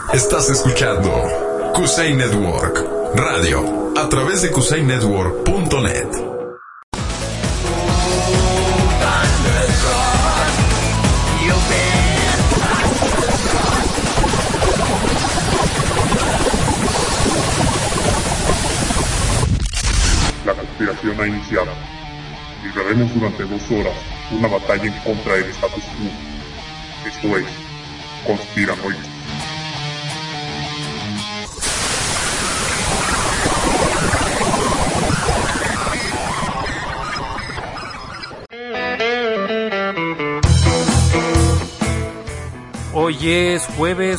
Estás escuchando Kusei Network Radio a través de kusainetwork.net. La conspiración ha iniciado. Libraremos durante 2 horas una batalla en contra del status quo. Esto es Conspiranoicos. Hoy es jueves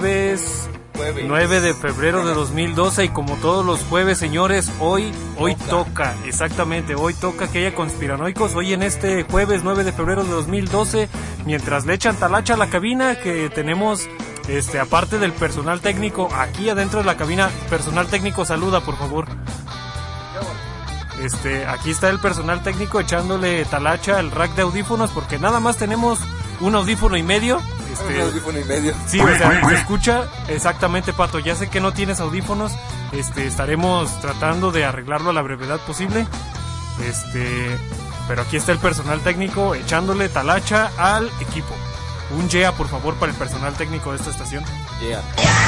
9 de febrero de 2012 y como todos los jueves, señores, hoy toca, exactamente, hoy toca que haya conspiranoicos. Hoy en este jueves 9 de febrero de 2012, mientras le echan talacha a la cabina, que tenemos, aparte del personal técnico, aquí adentro de la cabina, personal técnico, saluda por favor. Aquí está el personal técnico echándole talacha al rack de audífonos, porque nada más tenemos un audífono y medio. Un audífono y medio. Sí, o sea, se escucha exactamente, Pato. Ya sé que no tienes audífonos. Estaremos tratando de arreglarlo a la brevedad posible. Pero aquí está el personal técnico echándole talacha al equipo. Un yeah, por favor, para el personal técnico de esta estación. Yeah.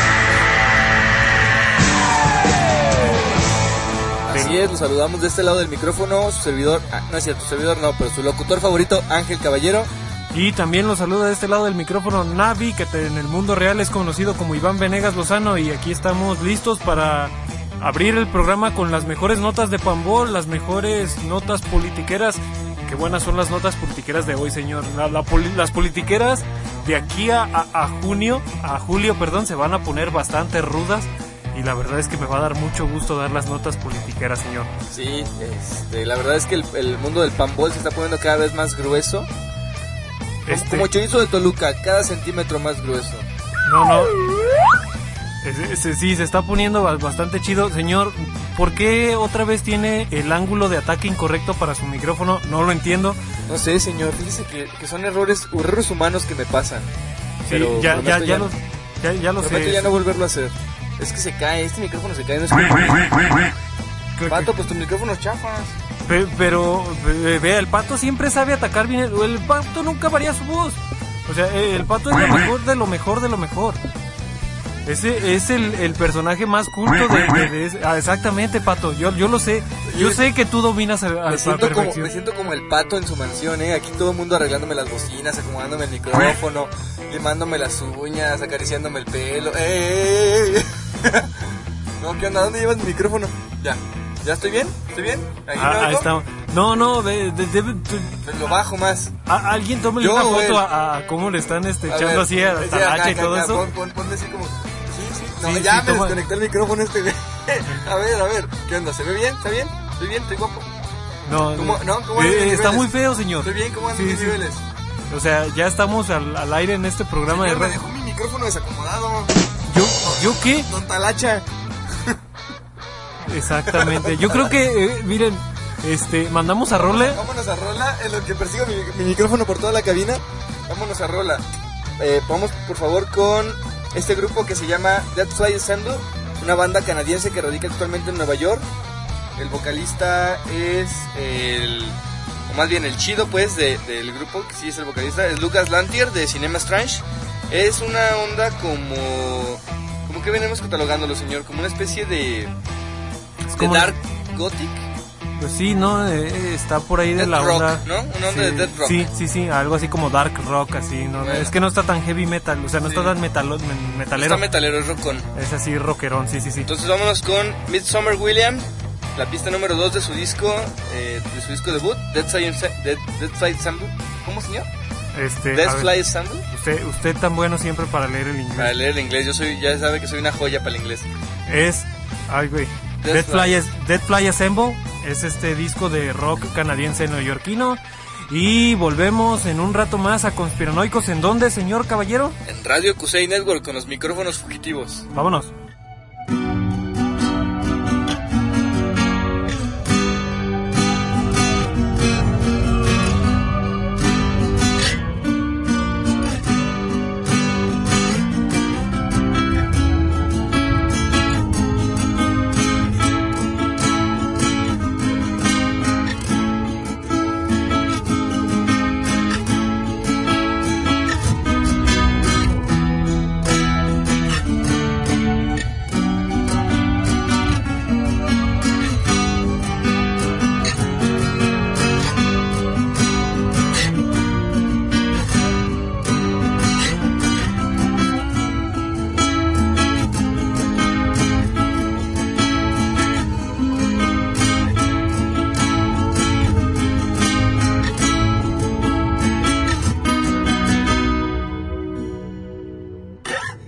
Así es, los saludamos de este lado del micrófono, su servidor, no es cierto, su servidor no, pero su locutor favorito, Ángel Caballero. Y también los saluda de este lado del micrófono Navi, que en el mundo real es conocido como Iván Venegas Lozano, y aquí estamos listos para abrir el programa con las mejores notas de Pambol, las mejores notas politiqueras. Qué buenas son las notas politiqueras de hoy, señor. Las politiqueras de aquí a julio, se van a poner bastante rudas, y la verdad es que me va a dar mucho gusto dar las notas politiqueras, señor. Sí, la verdad es que el mundo del Pambol se está poniendo cada vez más grueso. Como chorizo de Toluca, cada centímetro más grueso. No. Sí, se está poniendo bastante chido. Señor, ¿por qué otra vez tiene el ángulo de ataque incorrecto para su micrófono? No lo entiendo. No sé, señor, fíjese que son errores humanos que me pasan. Sí, pero ya lo sé. Ya no volverlo a hacer. Es que se cae, este micrófono se cae. No es Pato, pues tu micrófono es chafas. Pero vea, el Pato siempre sabe atacar bien. El Pato nunca varía su voz. O sea, el Pato es lo mejor de lo mejor de lo mejor. Ese es el personaje más culto de exactamente, Pato. Yo lo sé. Yo sé que tú dominas a la perfección. Me siento como el Pato en su mansión, Aquí todo el mundo arreglándome las bocinas, acomodándome el micrófono, limándome las uñas, acariciándome el pelo. No, ¿qué onda? ¿Dónde llevas mi micrófono? ¿Ya estoy bien? ¿Estoy bien? Ahí estamos. No, lo bajo más. Alguien tómale una foto a cómo le están echando así a talacha y todo eso. Ponle así como... Sí. No, sí, ya me desconecté el micrófono güey. A ver. ¿Qué onda? ¿Se ve bien? ¿Está bien? ¿Estoy bien? ¿Estoy guapo? ¿Cómo está muy feo, señor. ¿Estoy bien? ¿Cómo andan mis niveles? O sea, ya estamos al aire en este programa. Señor, me dejó mi micrófono desacomodado. ¿Yo qué? Don Talacha. Exactamente. Yo creo que, miren, mandamos a Rola. Vámonos a Rola, en lo que persigo mi micrófono por toda la cabina. Vámonos a Rola. Vamos, por favor, con este grupo que se llama Dead Fly Ensemble, una banda canadiense que radica actualmente en Nueva York. El vocalista es el chido, pues, del grupo, que sí es el vocalista, es Lucas Lantier, de Cinema Strange. Es una onda como que venimos catalogándolo, señor, como una especie de dark gothic. Pues sí, ¿no? Está por ahí de death la rock, onda. ¿no? Una onda de death rock. Sí, algo así como dark rock, así, ¿no? Bueno. Es que no está tan heavy metal, o sea, no está tan metalero. Está metalero, es rockón. Es así, rockerón, sí. Entonces vámonos con Midsommar William, la pista número 2 de su disco debut, Dead Fly Ensemble. ¿Cómo, señor? Dead Fly Ensemble. Usted tan bueno siempre para leer el inglés. Para leer el inglés, ya sabe que soy una joya para el inglés. Dead Fly Ensemble es este disco de rock canadiense neoyorquino. Y volvemos en un rato más a Conspiranoicos. ¿En dónde, señor caballero? En Radio Kusei Network, con los micrófonos fugitivos. Vámonos.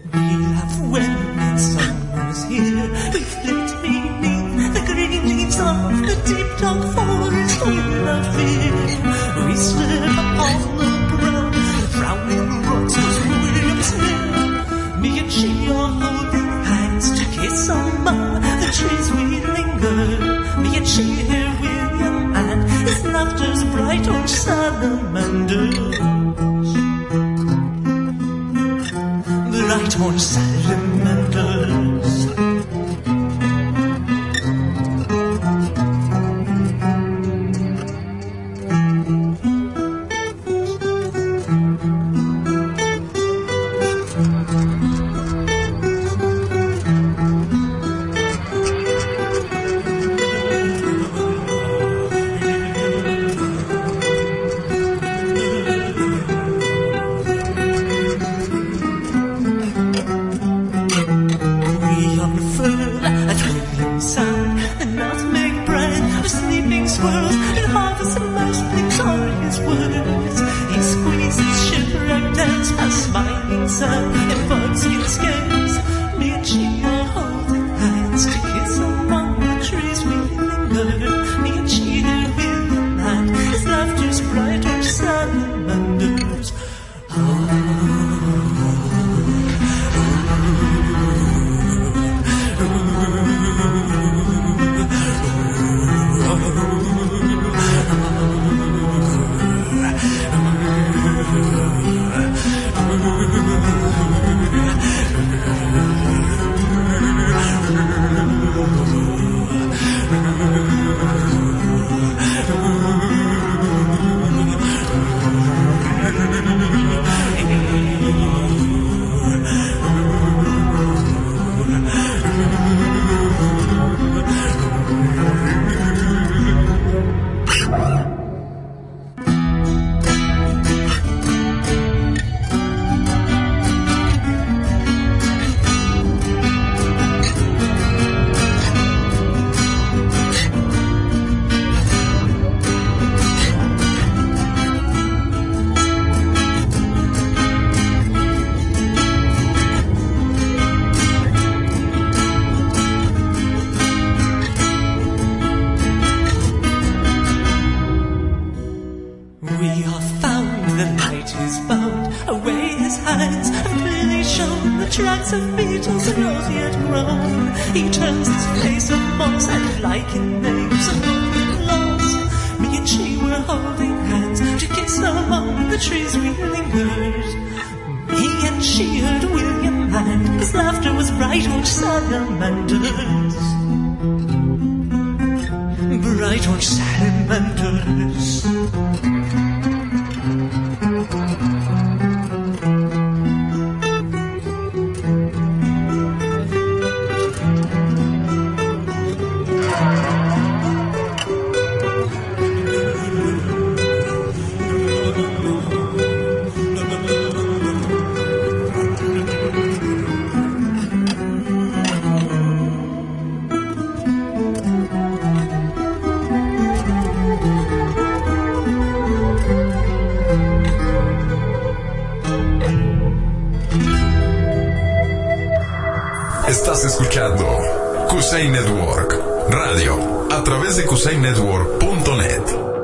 Estás escuchando Kusei Network Radio a través de kusainetwork.net.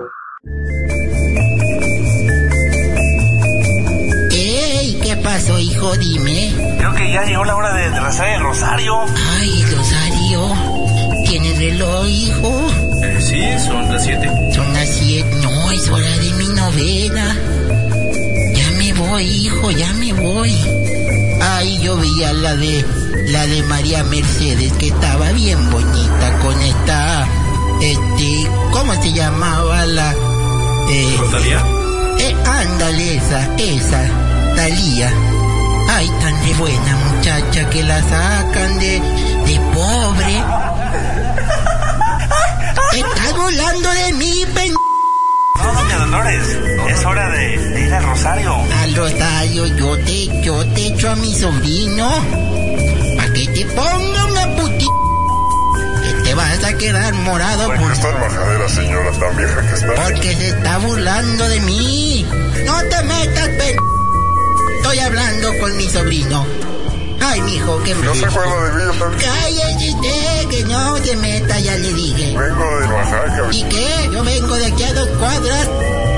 ¡Ey! ¿Qué pasó, hijo? Dime. Creo que ya llegó la hora de rezar el rosario. Ay, Rosario. ¿Tienes reloj, hijo? Sí, son las 7. Son las 7. No, es hora de mi novena. Ya me voy, hijo, ya me voy. Ay, yo veía la de María Mercedes, que estaba bien bonita con esta, ¿cómo se llamaba la? ¿Rosalía? Ándale, esa, Talía. Ay, tan de buena muchacha que la sacan de pobre. Estás volando de mí, No, doña Dolores, es hora de ir al rosario. Al rosario, yo te echo a mi sobrino para que te ponga una putita. Que te vas a quedar morado. ¿Por qué está en majadera, señora, tan vieja que está? Porque se está burlando de mí. No te metas, Estoy hablando con mi sobrino. Ay, mijo, qué No se acuerda de mí, yo también. Cállate usted, que no se meta, ya le dije. Vengo de Oaxaca. ¿Y qué? Yo vengo de aquí a 2 cuadras.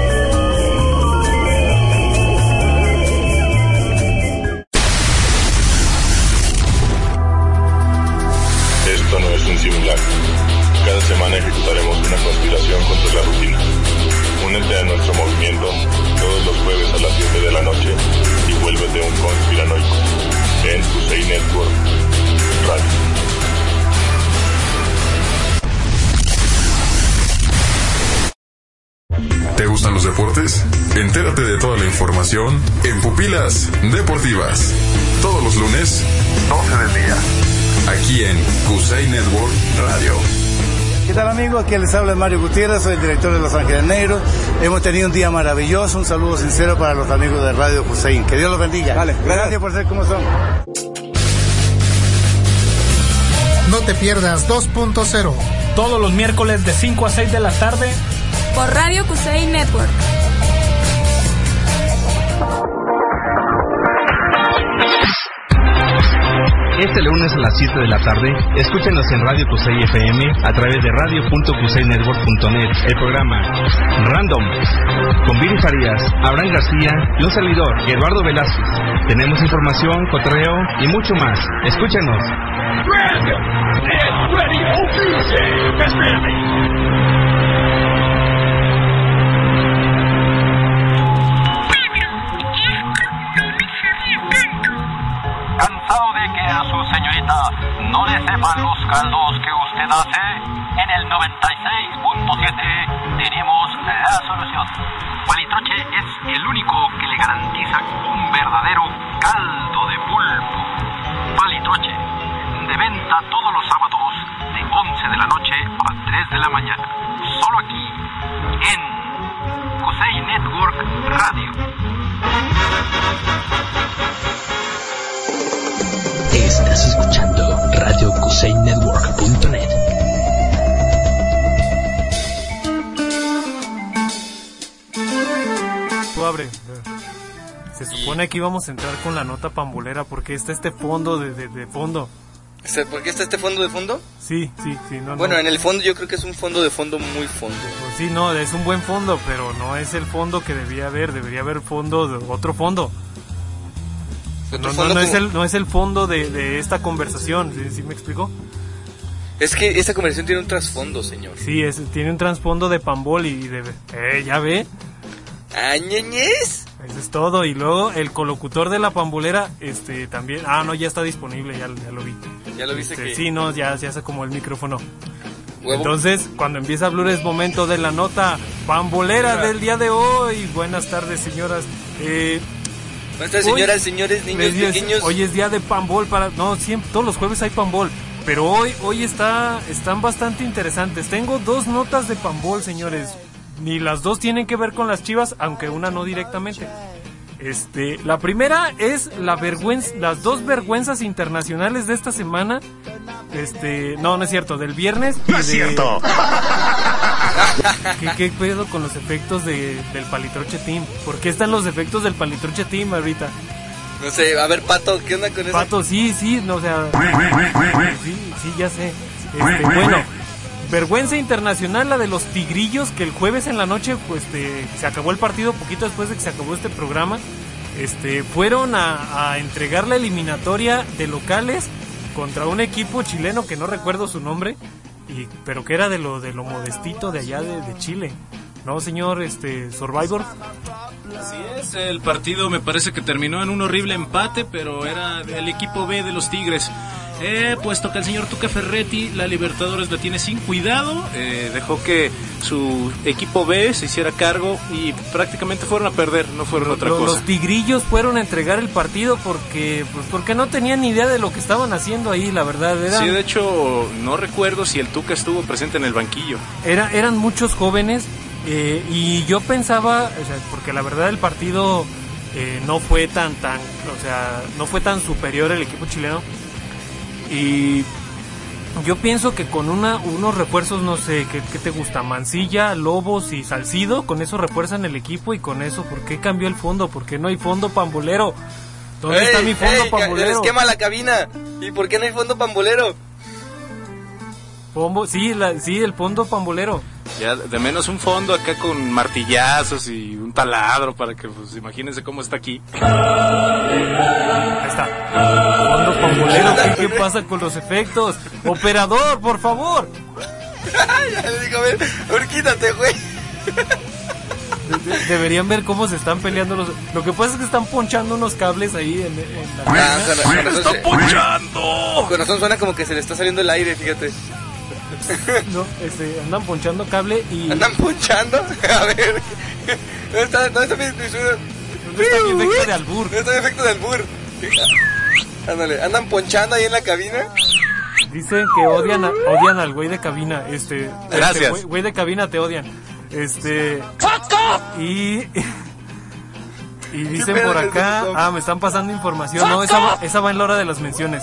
Esto no es un simulacro. Cada semana ejecutaremos una conspiración contra la rutina. Únete a nuestro movimiento todos los jueves a las 7 de la noche y vuélvete un conspiranoico en Kusei Network Radio. ¿Te gustan los deportes? Entérate de toda la información en Pupilas Deportivas. Todos los lunes, 12 del día. Aquí en Kusei Network Radio. ¿Qué tal, amigos? Aquí les habla Mario Gutiérrez, soy el director de Los Ángeles Negros. Hemos tenido un día maravilloso, un saludo sincero para los amigos de Radio Kusei. Que Dios los bendiga. Vale, gracias por ser como son. No te pierdas 2.0. Todos los miércoles de 5 a 6 de la tarde. Por Radio Kusei Network. Este lunes a las 7 de la tarde, escúchenos en Radio Kusei FM a través de radio.kuseinetwork.net, el programa Random, con Viri Farías, Abraham García y un servidor, Eduardo Velázquez. Tenemos información, cotorreo y mucho más. Escúchenos. ¿Cansado de que a su señorita no le sepan los caldos que usted hace? En el 96.7 tenemos la solución. Palitroche es el único que le garantiza un verdadero caldo de pulpo. Palitroche, de venta todos los sábados de 11 de la noche a 3 de la mañana. Solo aquí, en Kusei Network Radio. Estás escuchando RadioKuseiNetwork.net. Tú abre. Se supone que íbamos a entrar con la nota pambolera porque está este fondo de fondo. ¿Por qué está este fondo de fondo? Sí. Bueno, en el fondo yo creo que es un fondo de fondo muy fondo. Pues sí, no, es un buen fondo, pero no es el fondo que debería haber fondo de otro fondo. No es el fondo de esta conversación, ¿sí me explicó? Es que esta conversación tiene un trasfondo, señor. Sí, tiene un trasfondo de pambol y ¿ya ve? ¿Ñeñez? Eso es todo. Y luego el colocutor de la pambolera, también... no, ya está disponible, ya lo vi. ¿Ya lo viste que...? Sí, no, ya se acomodó el micrófono. ¿Huevo? Entonces, cuando empieza a hablar es momento de la nota pambolera del día de hoy. Buenas tardes, señoras. Buenas tardes, señoras, señores, niños pequeños. Hoy es día de pambol siempre, todos los jueves hay pambol. Pero hoy están bastante interesantes. Tengo 2 notas de pambol, señores. Ni las 2 tienen que ver con las Chivas, aunque una no directamente. La primera es las 2 vergüenzas internacionales de esta semana. No es cierto, del viernes. ¡No es cierto! ¿Qué pedo con los efectos del Palitroche Team? ¿Por qué están los efectos del Palitroche Team ahorita? No sé, a ver, Pato, ¿qué onda con eso? Pato, sí, no, o sea... Sí, ya sé. Bueno, vergüenza internacional la de los Tigrillos, que el jueves en la noche, se acabó el partido, poquito después de que se acabó este programa, fueron a entregar la eliminatoria de locales contra un equipo chileno que no recuerdo su nombre, pero que era de lo modestito de allá de Chile. ¿No, señor Survivor? Así es, el partido me parece que terminó en un horrible empate, pero era el equipo B de los Tigres. Puesto que el señor Tuca Ferretti la Libertadores la tiene sin cuidado, dejó que su equipo B se hiciera cargo y prácticamente fueron a perder, no fueron otra cosa. Los Tigrillos fueron a entregar el partido porque no tenían ni idea de lo que estaban haciendo ahí, la verdad. Sí, de hecho, no recuerdo si el Tuca estuvo presente en el banquillo. Eran muchos jóvenes. Y yo pensaba, porque la verdad el partido no fue no fue tan superior el equipo chileno, y yo pienso que con unos refuerzos, no sé, ¿qué te gusta? Mancilla, Lobos y Salcido, con eso refuerzan el equipo, y con eso, ¿por qué cambió el fondo? ¿Por qué no hay fondo pambolero? ¿Dónde está mi fondo pambolero? Les quema la cabina. ¿Y por qué no hay fondo pambolero? Sí, el fondo pambolero. Ya, de menos un fondo acá con martillazos y un taladro para que, pues, imagínense cómo está aquí. Ahí está. Fondo pambolero. ¿Qué pasa con los efectos? Operador, por favor. Ya le digo, a ver, quítate, güey. Deberían ver cómo se están peleando los... Lo que pasa es que están ponchando unos cables ahí en la... ¡Están ponchando! Con razón suena como que se le está saliendo el aire, fíjate. No, andan ponchando cable y... ¿Andan ponchando? A ver... ¿Dónde está mi efecto de albur? ¿Dónde está mi efecto de albur? Ándale, ¿andan ponchando ahí en la cabina? Dicen que odian al güey de cabina. Gracias. Güey de cabina te odian. Y dicen por acá, me están pasando información. No, esa va en la hora de las menciones.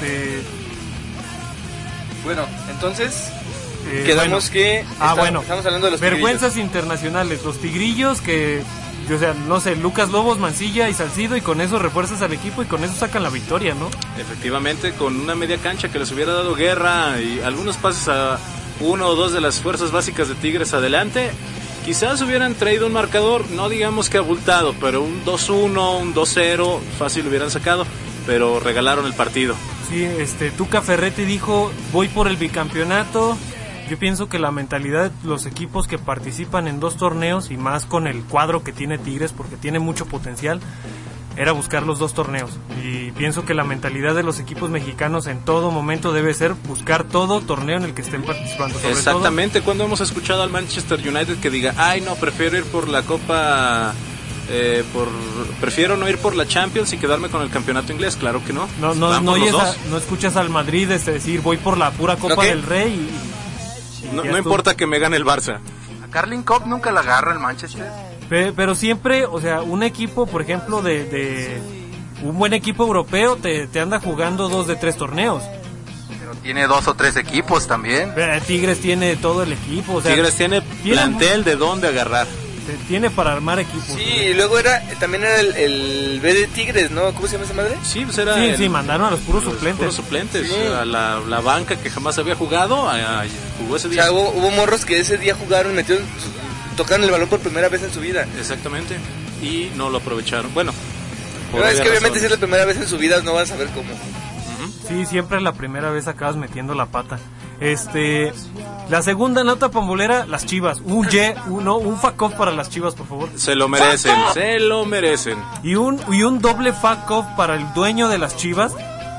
Bueno, entonces quedamos que estamos hablando de los vergüenzas internacionales, los tigrillos que, o sea, no sé, Lucas Lobos, Mancilla y Salcido, y con eso refuerzas al equipo y con eso sacan la victoria, ¿no? Efectivamente, con una media cancha que les hubiera dado guerra y algunos pases a uno o dos de las fuerzas básicas de Tigres adelante, quizás hubieran traído un marcador, no digamos que abultado, pero un 2-1, un 2-0, fácil hubieran sacado, pero regalaron el partido. Sí, Tuca Ferretti dijo, voy por el bicampeonato. Yo pienso que la mentalidad de los equipos que participan en 2 torneos, y más con el cuadro que tiene Tigres, porque tiene mucho potencial, era buscar los 2 torneos. Y pienso que la mentalidad de los equipos mexicanos en todo momento debe ser buscar todo torneo en el que estén participando. Exactamente, cuando hemos escuchado al Manchester United que diga, ay no, prefiero ir por la Copa... prefiero no ir por la Champions y quedarme con el campeonato inglés, claro que no. No escuchas al Madrid decir voy por la pura Copa del Rey y no importa que me gane el Barça. A Carling Cup nunca la agarra el Manchester. Pero siempre, o sea, un equipo, por ejemplo, de un buen equipo europeo te anda jugando 2 de 3 torneos. Pero tiene 2 o 3 equipos también. Tigres tiene todo el equipo, o sea, Tigres tiene plantel de dónde agarrar. Tiene para armar equipos. Sí, y luego también era el B de Tigres, ¿no? ¿Cómo se llama esa madre? Sí, pues era sí, mandaron a los puros suplentes. Sí. A la banca que jamás había jugado, jugó ese día. O sea, hubo morros que ese día jugaron, tocaron el balón por primera vez en su vida. Exactamente, y no lo aprovecharon. Bueno, pero es que obviamente si es la primera vez en su vida no van a saber cómo. Sí, siempre es la primera vez acabas metiendo la pata. La segunda nota pambolera, las Chivas. Un fuck off para las Chivas, por favor. Se lo merecen. Y un doble fuck off para el dueño de las Chivas.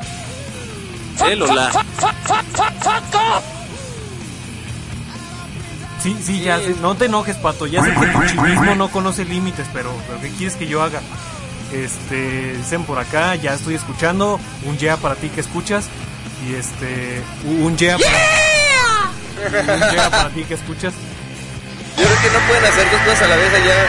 Lola. Sí, ya, no te enojes, Pato. Ya sé que tu chivismo no conoce límites, pero ¿qué quieres que yo haga? Dicen por acá, ya estoy escuchando. Un yeah para ti que escuchas. Y un yeah para ti que escuchas. Yo creo que no pueden hacer 2 cosas a la vez allá.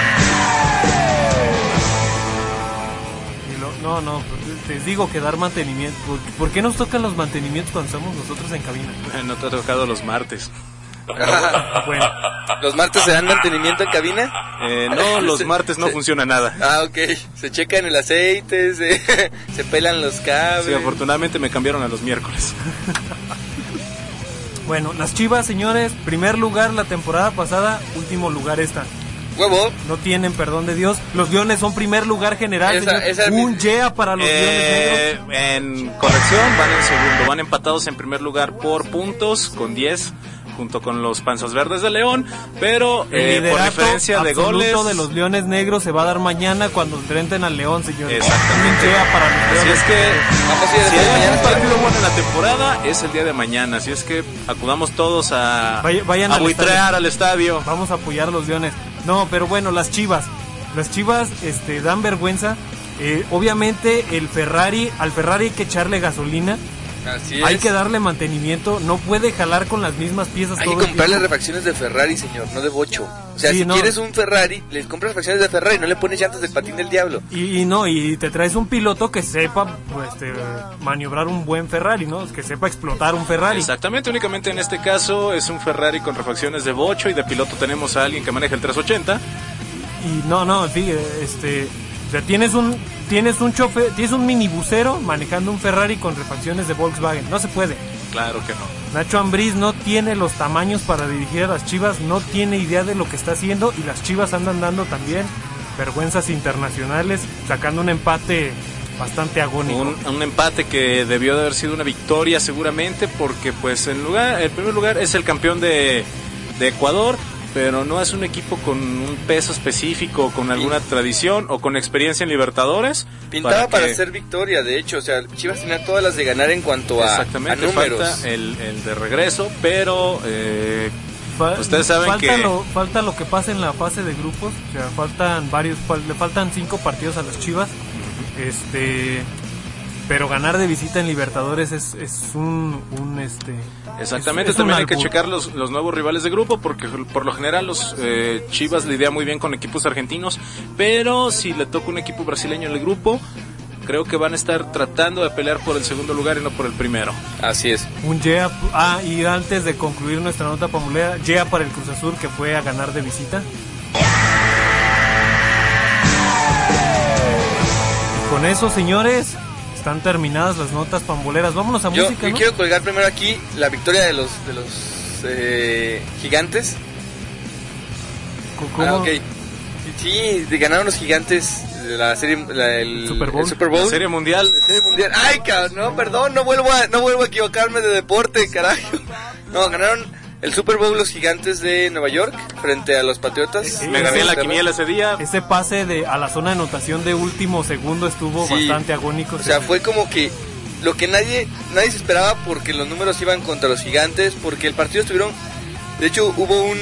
No, te digo que dar mantenimiento. ¿Por qué nos tocan los mantenimientos cuando estamos nosotros en cabina? No te ha tocado los martes. Bueno. ¿Los martes se dan mantenimiento en cabina? No, los martes no funciona nada. Ok. Se checan el aceite, se pelan los cables. Sí, afortunadamente me cambiaron a los miércoles. Bueno, las Chivas, señores, primer lugar la temporada pasada, último lugar esta. Huevo. No tienen perdón de Dios. Los Leones son primer lugar general. Un yeah para los Leones negros. En corrección, van en segundo. Van empatados en primer lugar por puntos con 10, junto con los Panzas Verdes de León. Pero por diferencia de goles, el de los Leones negros se va a dar mañana cuando enfrenten al León, señores. Exactamente. Un yeah para los Leones. Así es que si hay un partido bueno en la temporada, es el día de mañana. Así es que acudamos todos a buitrear al estadio. Vamos a apoyar a los Leones. No, pero bueno, las Chivas dan vergüenza. Obviamente al Ferrari hay que echarle gasolina. Así hay que darle mantenimiento, no puede jalar con las mismas piezas. Hay que comprarle refacciones de Ferrari, señor, no de bocho. O sea, si quieres un Ferrari, le compras refacciones de Ferrari, no le pones llantas del patín del diablo. Y te traes un piloto que sepa maniobrar un buen Ferrari, ¿no? Que sepa explotar un Ferrari. Exactamente, únicamente en este caso es un Ferrari con refacciones de bocho, y de piloto tenemos a alguien que maneja el 380. Y fíjate, o sea, tienes tienes un minibusero manejando un Ferrari con refacciones de Volkswagen. No se puede. Claro que no. Nacho Ambriz no tiene los tamaños para dirigir a las Chivas, no tiene idea de lo que está haciendo, y las Chivas andan dando también vergüenzas internacionales, sacando un empate bastante agónico. Un empate que debió de haber sido una victoria seguramente, porque pues el primer lugar es el campeón de Ecuador, pero no es un equipo con un peso específico, con alguna tradición o con experiencia en Libertadores. Pintaba para hacer victoria, de hecho, o sea, Chivas tenía todas las de ganar en cuanto a números. Falta el de regreso, pero ustedes saben falta lo que pasa en la fase de grupos, o sea, le faltan 5 partidos a las Chivas. Pero ganar de visita en Libertadores es exactamente, es también hay que checar los nuevos rivales de grupo, porque por lo general los Chivas lidian muy bien con equipos argentinos, pero si le toca un equipo brasileño en el grupo, creo que van a estar tratando de pelear por el segundo lugar y no por el primero. Así es. Y antes de concluir nuestra nota pambolera, Yea para el Cruz Azul, que fue a ganar de visita. Con eso, señores, están terminadas las notas pamboleras. Vámonos a música, Yo ¿no? quiero colgar primero aquí la victoria de los Gigantes. ¿Cómo? Ok. Sí, ganaron los Gigantes de la serie, el Super Bowl. La serie mundial. Ay, cabrón, no, perdón, no vuelvo a equivocarme de deporte, carajo. No, ganaron el Super Bowl los Gigantes de Nueva York frente a los Patriotas. Me gané la quiniela ese día. Ese pase a la zona de anotación de último segundo estuvo bastante agónico. O sea, fue como que lo que nadie se esperaba, porque los números iban contra los Gigantes, porque el partido estuvieron... De hecho, hubo un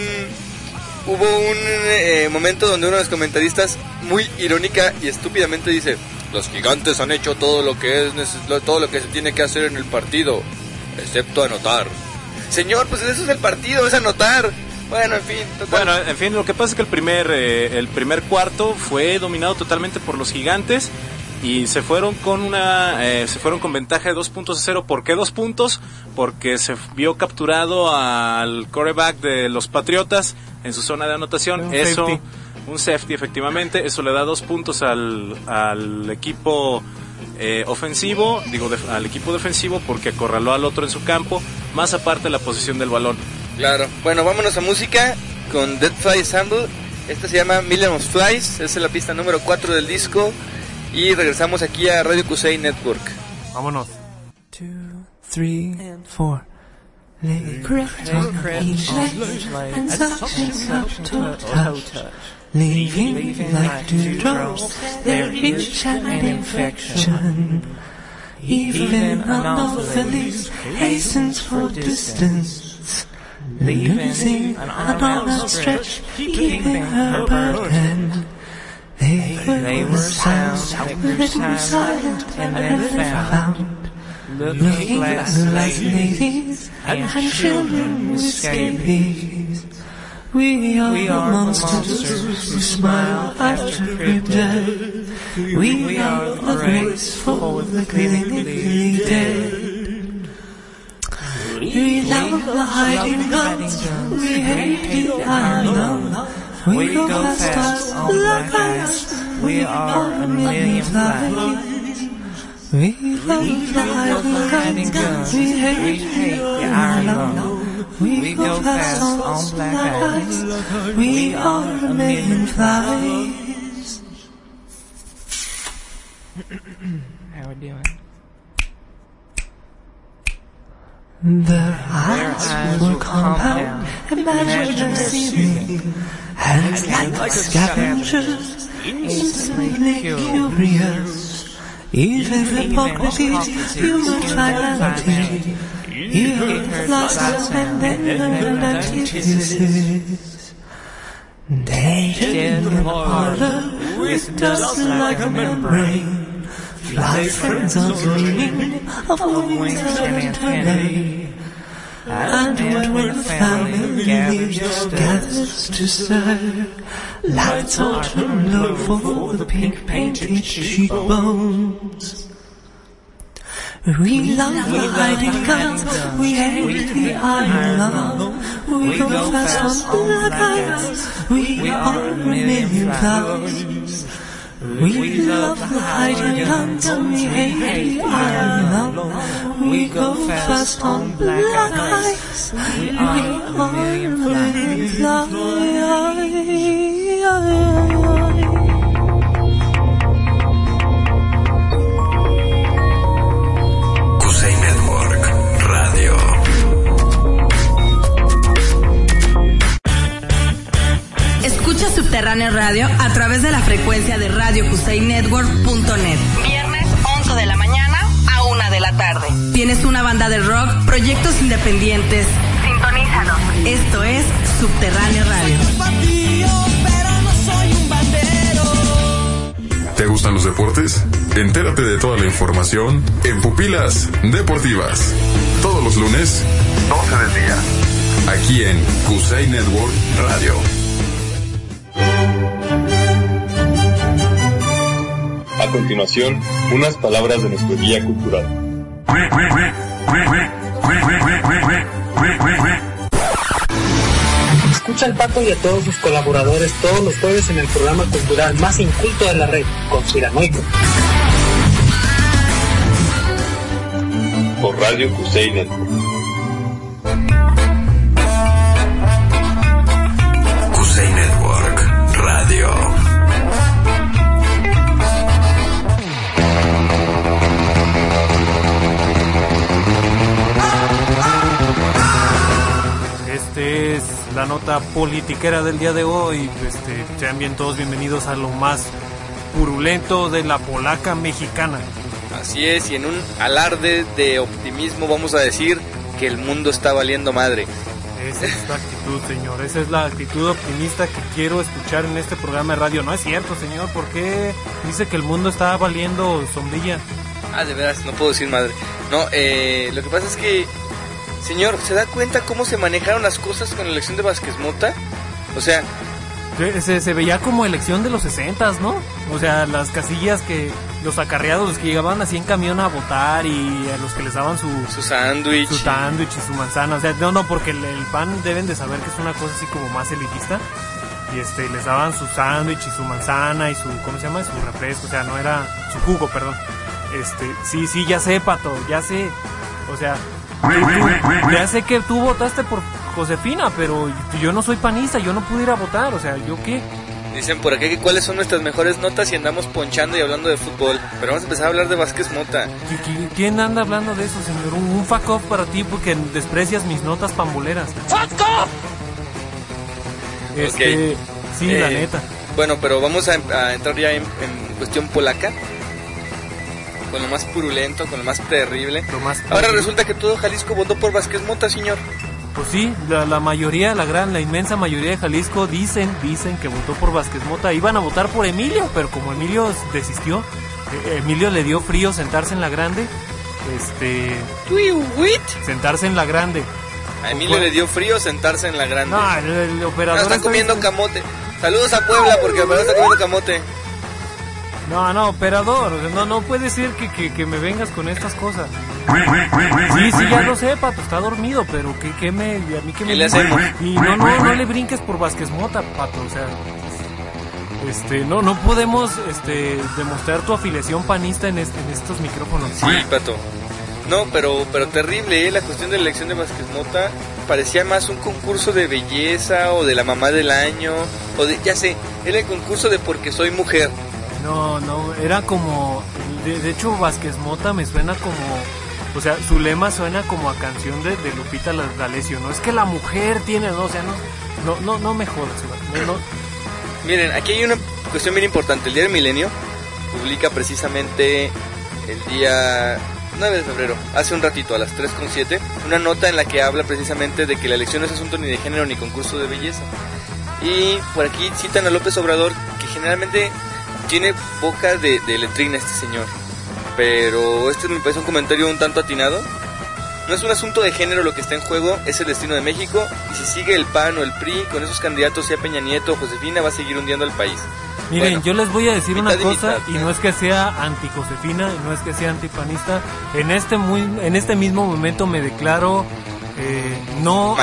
momento donde uno de los comentaristas muy irónica y estúpidamente dice: los Gigantes han hecho todo lo que se tiene que hacer en el partido, excepto anotar. Señor, pues eso es el partido, es anotar. Bueno, en fin, lo que pasa es que el primer cuarto fue dominado totalmente por los Gigantes y se fueron con ventaja de 2 puntos a 0. ¿Por qué 2 puntos? Porque se vio capturado al quarterback de los Patriotas en su zona de anotación. Un safety, efectivamente. Eso le da 2 puntos al equipo ofensivo, al equipo defensivo, porque acorraló al otro en su campo, más aparte la posición del balón. Claro. Bueno, vámonos a música con Dead Fly Ensemble. Esta se llama Million of Flies, esa es la pista número 4 del disco, y regresamos aquí a Radio Kusei Network. Vámonos. 2, 3 and 4. They crept on each leg and suction to touch, leaving like dewdrops their each an infection. Even Anopheles hastens for distance, losing an arm outstretched, keeping her burden. They were silent and then found, looking like ladies and children with scabies. We are the monsters who smile after we're dead. We are the grace for the clinically dead. We love the hiding guns, we hate the unknown. We go fast on black ice, we are a million flies. We love the hiding guns, we hate the unknown. We go fast on black ice, we are a million flies. How we doing? Their eyes were compound, imagine seeming, hands like scavengers, instantly curious. Even Hippocrates, human finality, he heard lots and then antithesis. Dated in the parlor with dust like a membrane, fly friends are dreaming of wings and antennae. And when the family gathers to stir, lights are turned low for the pink painted cheekbones. We love the hiding guns, we hate the iron lung. We go fast on black ice, we are a million flies. We love hiding under me, hey, we go fast on black ice. We are a million flies. Kusei Network Radio. Escucha Subterráneo Radio a través de la frecuencia de radiokusainetwork.net. Viernes 11 de la mañana a 1 de la tarde. ¿Tienes una banda de rock, proyectos independientes? Sintonízanos. Esto es Subterráneo Radio. ¿Te gustan los deportes? Entérate de toda la información en Pupilas Deportivas. Todos los lunes, 12 del día. Aquí en Kusei Network Radio. A continuación, unas palabras de nuestro guía cultural. Escucha al Paco y a todos sus colaboradores todos los jueves en el programa cultural más inculto de la red, Conspiranoico. Por Radio Kusei Network. Kusei Network Radio. Este es la nota politiquera del día de hoy. Sean bien todos bienvenidos a lo más purulento de la polaca mexicana. Así es, y en un alarde de optimismo vamos a decir que el mundo está valiendo madre. Esa es la actitud, señor. Esa es la actitud optimista que quiero escuchar en este programa de radio. No es cierto, señor. ¿Por qué dice que el mundo está valiendo sombrilla? Ah, de veras, no puedo decir madre. No, lo que pasa es que, señor, ¿se da cuenta cómo se manejaron las cosas con la elección de Vázquez Mota? O sea, se veía como elección de los 60s, ¿no? O sea, las casillas que los acarreados, los que llegaban así en camión a votar y a los que les daban su sándwich y su manzana. O sea, no, porque el PAN deben de saber que es una cosa así como más elitista. Y les daban su sándwich y su manzana y su, ¿cómo se llama? Su refresco, o sea, no era su jugo, perdón. Sí, ya sé, Pato, ya sé. O sea, ya sé que tú votaste por Josefina, pero yo no soy panista, yo no pude ir a votar, o sea, ¿yo qué? Dicen por aquí que cuáles son nuestras mejores notas y andamos ponchando y hablando de fútbol. Pero vamos a empezar a hablar de Vázquez Mota. ¿Quién anda hablando de eso, señor? Un fuck off para ti porque desprecias mis notas pamboleras. ¡Fuck off! Okay. Sí, la neta. Bueno, pero vamos a entrar ya en cuestión polaca. Con lo más purulento, con lo más terrible. Ahora resulta que todo Jalisco votó por Vázquez Mota, señor. Pues sí, la mayoría, la inmensa mayoría de Jalisco dicen que votó por Vázquez Mota. Iban a votar por Emilio, pero como Emilio desistió, Emilio le dio frío sentarse en la grande. Sentarse en la grande. A Emilio le dio frío sentarse en la grande. No, el operador está comiendo camote. Saludos a Puebla porque el operador está comiendo camote. No, operador, no puede ser que me vengas con estas cosas. Sí, ya lo sé, Pato, está dormido, pero a mí que me le hacemos. Y no le brinques por Vázquez Mota, Pato, o sea, no podemos demostrar tu afiliación panista en estos micrófonos. Sí, Pato. No, pero terrible, la cuestión de la elección de Vázquez Mota parecía más un concurso de belleza o de la mamá del año o de, ya sé, era el concurso de porque soy mujer. No, era como, de hecho Vázquez Mota me suena como, o sea, su lema suena como a canción de Lupita D'Alessio, no es que la mujer tiene, no, o sea, no me jodas, no. Miren, aquí hay una cuestión bien importante, el Día del Milenio publica precisamente el día 9 de febrero, hace un ratito, a las 3:07, una nota en la que habla precisamente de que la elección no es asunto ni de género ni concurso de belleza. Y por aquí citan a López Obrador, que generalmente tiene boca de letrina este señor, pero me parece un comentario un tanto atinado. No es un asunto de género lo que está en juego, es el destino de México, y si sigue el PAN o el PRI con esos candidatos, sea Peña Nieto o Josefina, va a seguir hundiendo al país. Miren, yo les voy a decir una cosa, y no es que sea anti-Josefina, no es que sea antipanista, en este mismo momento me declaro no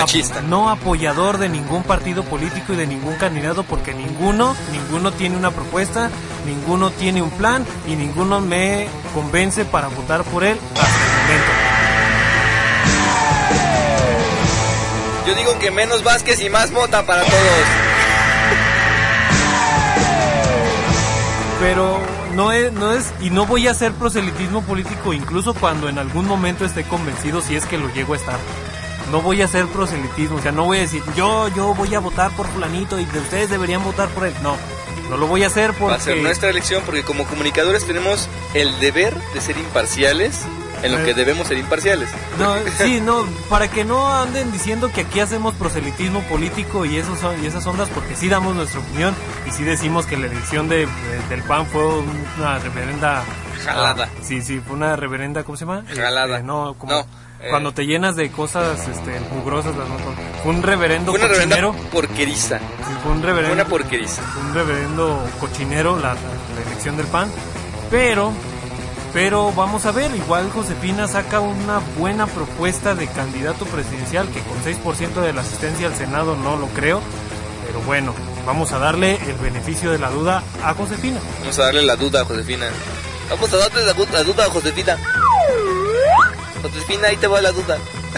apoyador de ningún partido político y de ningún candidato, porque ninguno tiene una propuesta, ninguno tiene un plan y ninguno me convence para votar por él hasta el momento. Yo digo que menos Vázquez y más Mota para todos. Pero no es, y no voy a hacer proselitismo político incluso cuando en algún momento esté convencido, si es que lo llego a estar. No voy a hacer proselitismo, o sea, no voy a decir yo voy a votar por fulanito y ustedes deberían votar por él. No lo voy a hacer porque... Va a ser nuestra elección, porque como comunicadores tenemos el deber de ser imparciales en lo que debemos ser imparciales. No, para que no anden diciendo que aquí hacemos proselitismo político y esas ondas, porque sí damos nuestra opinión y sí decimos que la elección del PAN fue una reverenda... jalada. Sí, fue una reverenda, ¿cómo se llama? Jalada. Cuando te llenas de cosas mugrosas, fue un reverendo cochinero. Porqueriza. Sí, fue un reverendo. Una porqueriza. Un reverendo cochinero la elección del PAN. Pero vamos a ver, igual Josefina saca una buena propuesta de candidato presidencial, que con 6% de la asistencia al Senado no lo creo. Pero bueno, vamos a darle el beneficio de la duda a Josefina. Vamos a darle la duda a Josefina. Vamos a darle la duda a Josefina. Josefina, ahí te va la duda.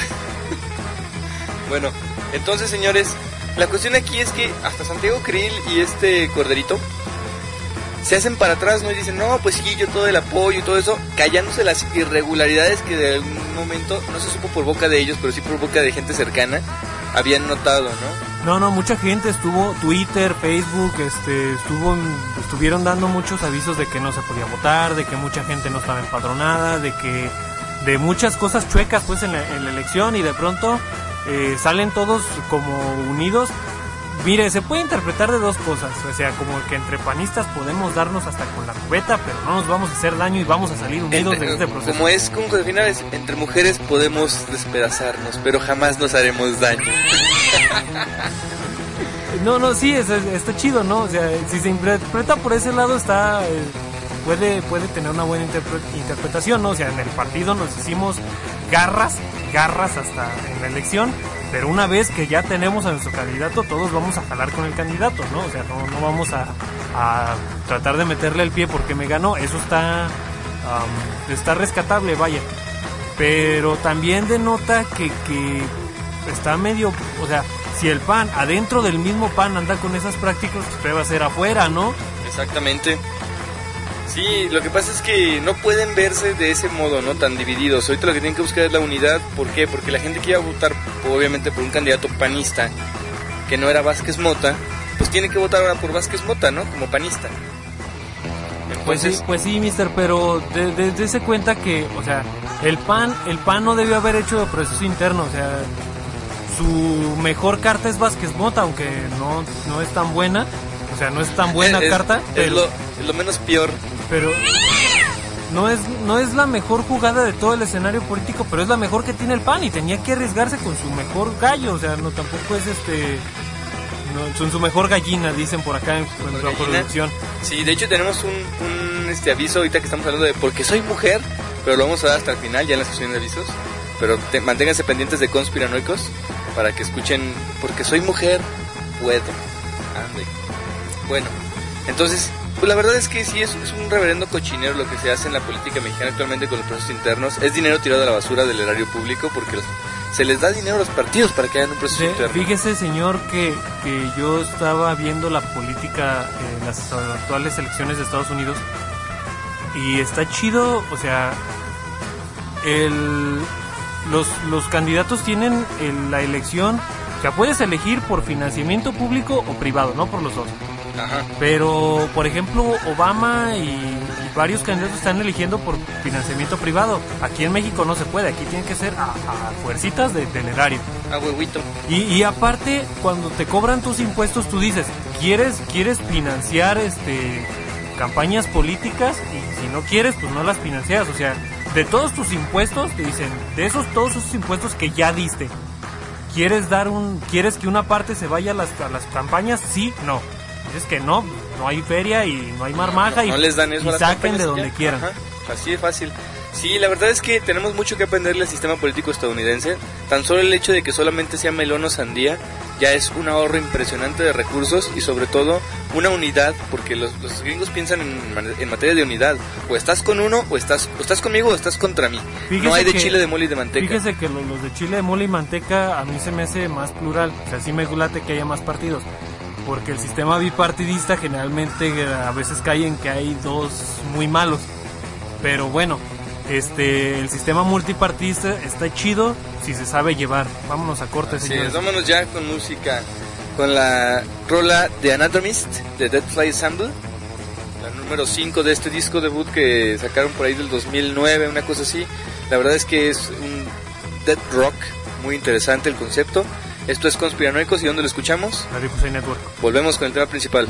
Bueno, entonces, señores, la cuestión aquí es que hasta Santiago Krill y este Corderito se hacen para atrás, ¿no? Y dicen, no, pues sí, yo todo el apoyo y todo eso, callándose las irregularidades que de algún momento, no se supo por boca de ellos, pero sí por boca de gente cercana, habían notado, ¿no? No, mucha gente estuvo, Twitter, Facebook, estuvieron dando muchos avisos de que no se podía votar, de que mucha gente no estaba empadronada, de muchas cosas chuecas pues en la elección, y de pronto salen todos como unidos. Mire, se puede interpretar de dos cosas, o sea, como que entre panistas podemos darnos hasta con la cubeta, pero no nos vamos a hacer daño y vamos a salir unidos de este proceso. Como es con Josefina, entre mujeres podemos despedazarnos, pero jamás nos haremos daño. No, sí, está chido, ¿no? O sea, si se interpreta por ese lado puede tener una buena interpretación, ¿no? O sea, en el partido nos hicimos garras hasta en la elección, pero una vez que ya tenemos a nuestro candidato, todos vamos a jalar con el candidato, ¿no? O sea, no vamos a tratar de meterle el pie porque me ganó. Eso está rescatable, vaya. Pero también denota que está medio, o sea, si el PAN, adentro del mismo PAN anda con esas prácticas, pues ¿qué va a hacer afuera, no? Exactamente. Sí, lo que pasa es que no pueden verse de ese modo, ¿no? Tan divididos. Ahorita lo que tienen que buscar es la unidad. ¿Por qué? Porque la gente que iba a votar, obviamente, por un candidato panista, que no era Vázquez Mota, pues tiene que votar ahora por Vázquez Mota, ¿no? Como panista. Entonces... Pues sí, mister, pero dése cuenta que, o sea, el PAN no debió haber hecho proceso interno, o sea, su mejor carta es Vázquez Mota, aunque no es tan buena. O sea, no es tan buena carta, pero es lo menos peor. Pero no es la mejor jugada de todo el escenario político, pero es la mejor que tiene el PAN y tenía que arriesgarse con su mejor gallo. O sea, no tampoco es son su mejor gallina, dicen por acá en la producción. Sí, de hecho tenemos un aviso ahorita que estamos hablando de porque soy mujer, pero lo vamos a dar hasta el final ya en la sección de avisos. Pero manténganse pendientes de conspiranoicos para que escuchen porque soy mujer, puedo. Ande. Bueno, entonces, pues la verdad es que sí es un reverendo cochinero lo que se hace en la política mexicana actualmente con los procesos internos. Es dinero tirado a la basura del erario público porque se les da dinero a los partidos para que hagan un proceso interno. Fíjese, señor, que yo estaba viendo la política en las actuales elecciones de Estados Unidos y está chido, o sea, los candidatos tienen la elección, o sea, puedes elegir por financiamiento público o privado, no por los dos. Ajá. Pero, por ejemplo, Obama y varios candidatos están eligiendo por financiamiento privado. Aquí en México no se puede, aquí tiene que ser a fuercitas del erario. A huevito. Y aparte, cuando te cobran tus impuestos, tú dices, ¿quieres financiar campañas políticas? Y si no quieres, pues no las financias. O sea, de todos tus impuestos, te dicen, todos esos impuestos que ya diste, ¿quieres que una parte se vaya a las campañas? Sí, no. Es que no hay feria y no hay marmaja, no les dan eso y a las saquen de donde ya. quieran. Ajá, así de fácil. Sí, la verdad es que tenemos mucho que aprenderle al sistema político estadounidense. Tan solo el hecho de que solamente sea melón o sandía ya es un ahorro impresionante de recursos y sobre todo una unidad, porque los gringos piensan en materia de unidad. O estás con uno, o estás conmigo o estás contra mí. Fíjese no hay de que, chile, de mole y de manteca. Fíjese que los de chile, de mole y manteca a mí se me hace más plural. O sea, sí me late que haya más partidos. Porque el sistema bipartidista generalmente a veces cae en que hay dos muy malos. Pero bueno, el sistema multipartidista está chido si se sabe llevar. Vámonos a corte, señores. Vámonos ya con música, con la rola de Anatomist de Dead Fly Ensemble, la número 5 de este disco debut que sacaron por ahí del 2009, una cosa así. La verdad es que es un death rock muy interesante el concepto. Esto es Conspiranoicos. ¿Y dónde lo escuchamos? Radio Cusey Network. Volvemos con el tema principal.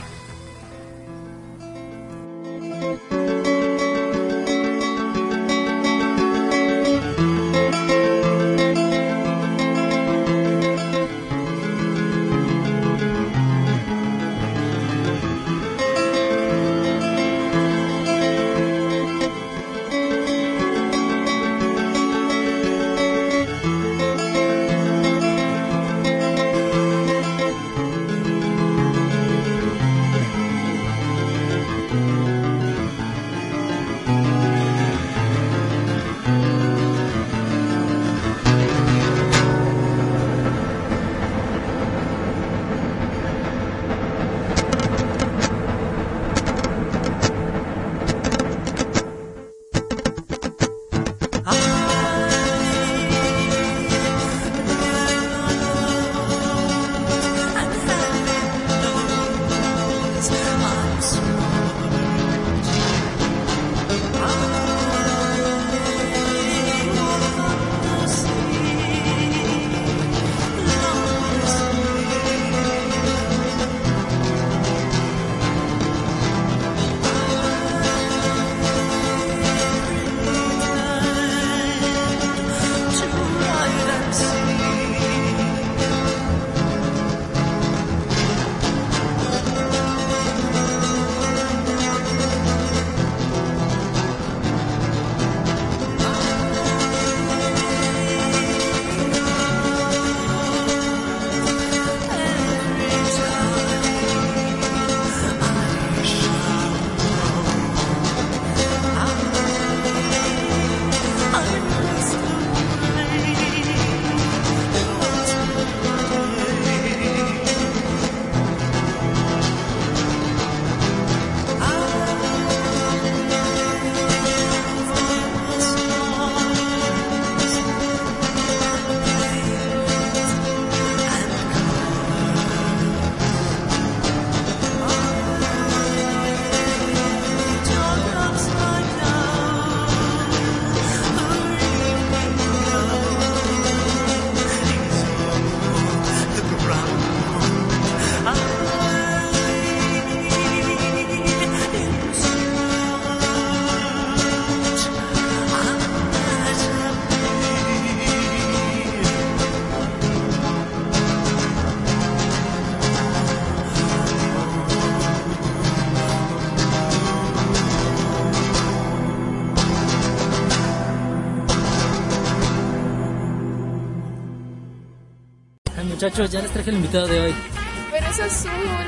Muchachos, ya les traje el invitado de hoy. Pero es azul.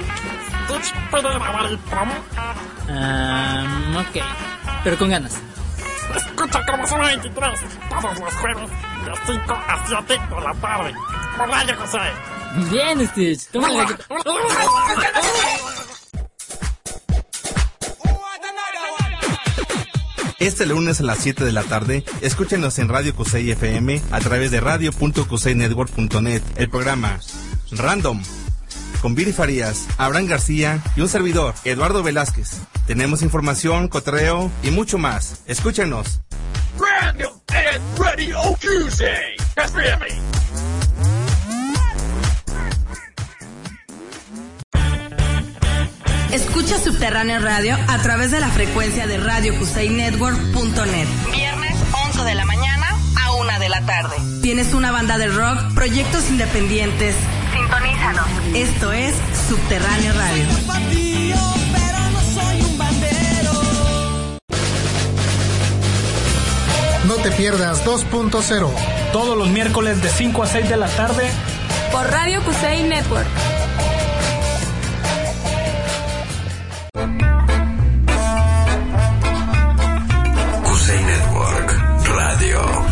Ok, pero con ganas. Escucha Cromosoma 23 todos los jueves de 5 a 7 de la tarde por Radio José. Bien, Stitch. Tómale. Este lunes a las 7 de la tarde, escúchenos en Radio Cusey FM a través de radio.cuseynetwork.net, el programa Random, con Viri Farías, Abraham García y un servidor, Eduardo Velázquez. Tenemos información, cotorreo y mucho más. Escúchenos. Random and Radio Cusey FM. Escucha Subterráneo Radio a través de la frecuencia de radiocuseynetwork.net. Viernes 11 de la mañana a 1 de la tarde. ¿Tienes una banda de rock, proyectos independientes? Sintonízanos. Esto es Subterráneo Radio. te pierdas 2.0. Todos los miércoles de 5 a 6 de la tarde. Por Radio Kusei Network. Kusei Network Radio.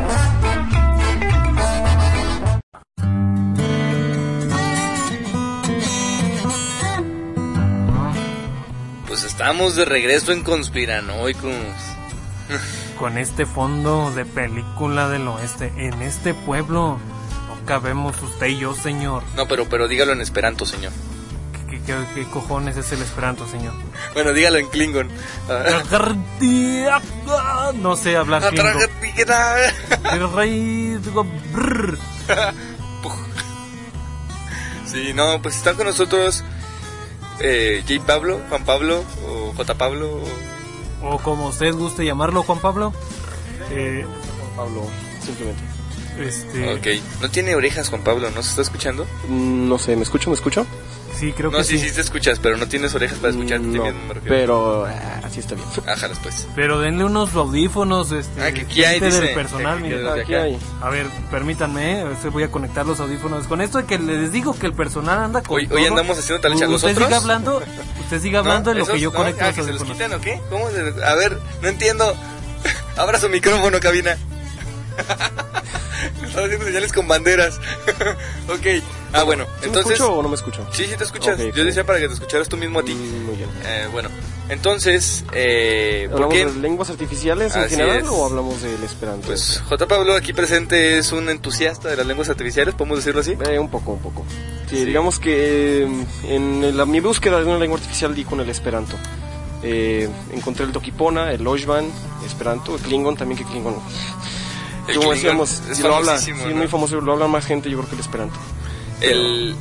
Pues estamos de regreso en Conspiranoicos. Con este fondo de película del oeste. En este pueblo no cabemos usted y yo, señor. No, pero dígalo en esperanto, señor. ¿Qué cojones es el esperanto, señor? Bueno, dígalo en Klingon. No sé hablar Klingon. Sí, no, pues están con nosotros J. Pablo, Juan Pablo o J. Pablo o como usted guste llamarlo, Juan Pablo. Juan Pablo, simplemente. Ok, no tiene orejas Juan Pablo, ¿no se está escuchando? No sé, ¿me escucho? Sí, creo que sí. No, sí te escuchas, pero no tienes orejas para escucharte. No, pero así está bien. Ájalas pues. Pero denle unos audífonos, aquí hay, dice, del personal, mira. Aquí hay. A ver, permítanme, voy a conectar los audífonos. Con esto de que les digo que el personal anda con hoy andamos haciendo tal los otros. Usted siga hablando de lo que yo conecto los audífonos. ¿Se los quitan o qué? ¿Cómo? A ver, no entiendo. Abra su micrófono, cabina. Estaba haciendo señales con banderas. Ok. Bueno, ¿Sí entonces... ¿Me escucho o no me escucho? Sí, te escuchas. Okay, yo decía para que te escucharas tú mismo a ti. Muy bien. Bueno, entonces... ¿Hablamos de lenguas artificiales en general o hablamos del esperanto? Pues J. Pablo aquí presente es un entusiasta de las lenguas artificiales, ¿podemos decirlo así? Un poco. Sí, digamos que en mi búsqueda de una lengua artificial di con el esperanto. Encontré el Tokipona, el Lojban, esperanto, el Klingon también, que Klingon... Como decíamos, es lo habla, sí, ¿no? Muy famoso, lo habla más gente, yo creo que el esperanto. El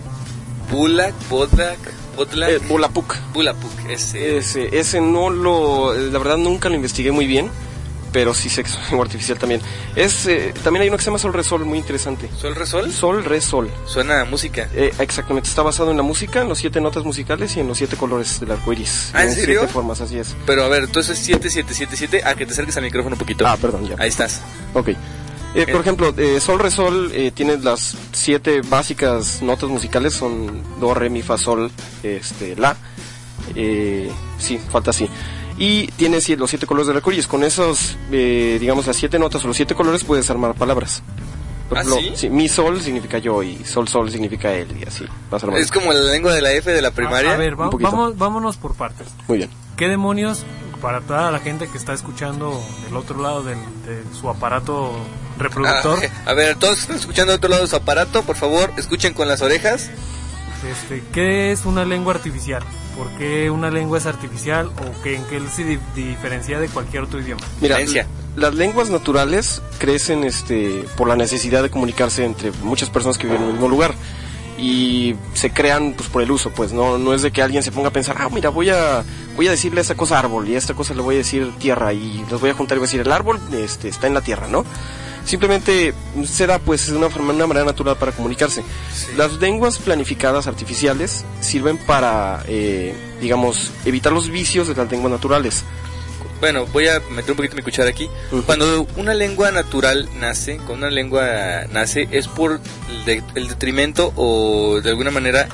Bulapuk, ese no la verdad nunca lo investigué muy bien, pero sí sé que es una lengua artificial también. También hay uno que se llama Sol Re Sol, muy interesante. ¿Sol Re Sol? Sol Re Sol. Suena a música. Exactamente, está basado en la música, en los 7 notas musicales y en los 7 colores del arco iris. ¿En serio? 7 formas, así es. Pero a ver, entonces 7. Que te acerques al micrófono un poquito. Perdón, ya. Ahí estás. Ok. Por ejemplo, Sol Re Sol tiene las 7 básicas notas musicales, son Do, Re, Mi, Fa, Sol, La. Sí, falta así. Y tiene los 7 colores del arco iris. Con esos, digamos, las 7 notas o los 7 colores puedes armar palabras. Por ejemplo, ¿sí? Mi Sol significa yo y Sol significa él y así. Es como la lengua de la F de la primaria. A ver, vámonos por partes. Muy bien. ¿Qué demonios, para toda la gente que está escuchando del otro lado de su aparato reproductor? A ver, todos que están escuchando del otro lado de su aparato, por favor, escuchen con las orejas. ¿Qué es una lengua artificial? ¿Por qué una lengua es artificial o en qué se diferencia de cualquier otro idioma? Mira, las lenguas naturales crecen por la necesidad de comunicarse entre muchas personas que viven en el mismo lugar y se crean pues por el uso, pues no es de que alguien se ponga a pensar, mira, voy a decirle a esta cosa árbol y a esta cosa le voy a decir tierra y los voy a juntar y voy a decir el árbol está en la tierra, ¿no? Simplemente se da pues una manera natural para comunicarse. Sí. Las lenguas planificadas artificiales sirven para, digamos, evitar los vicios de las lenguas naturales. Bueno, voy a meter un poquito mi cuchara aquí. Cuando una lengua natural nace, es por el detrimento o de alguna manera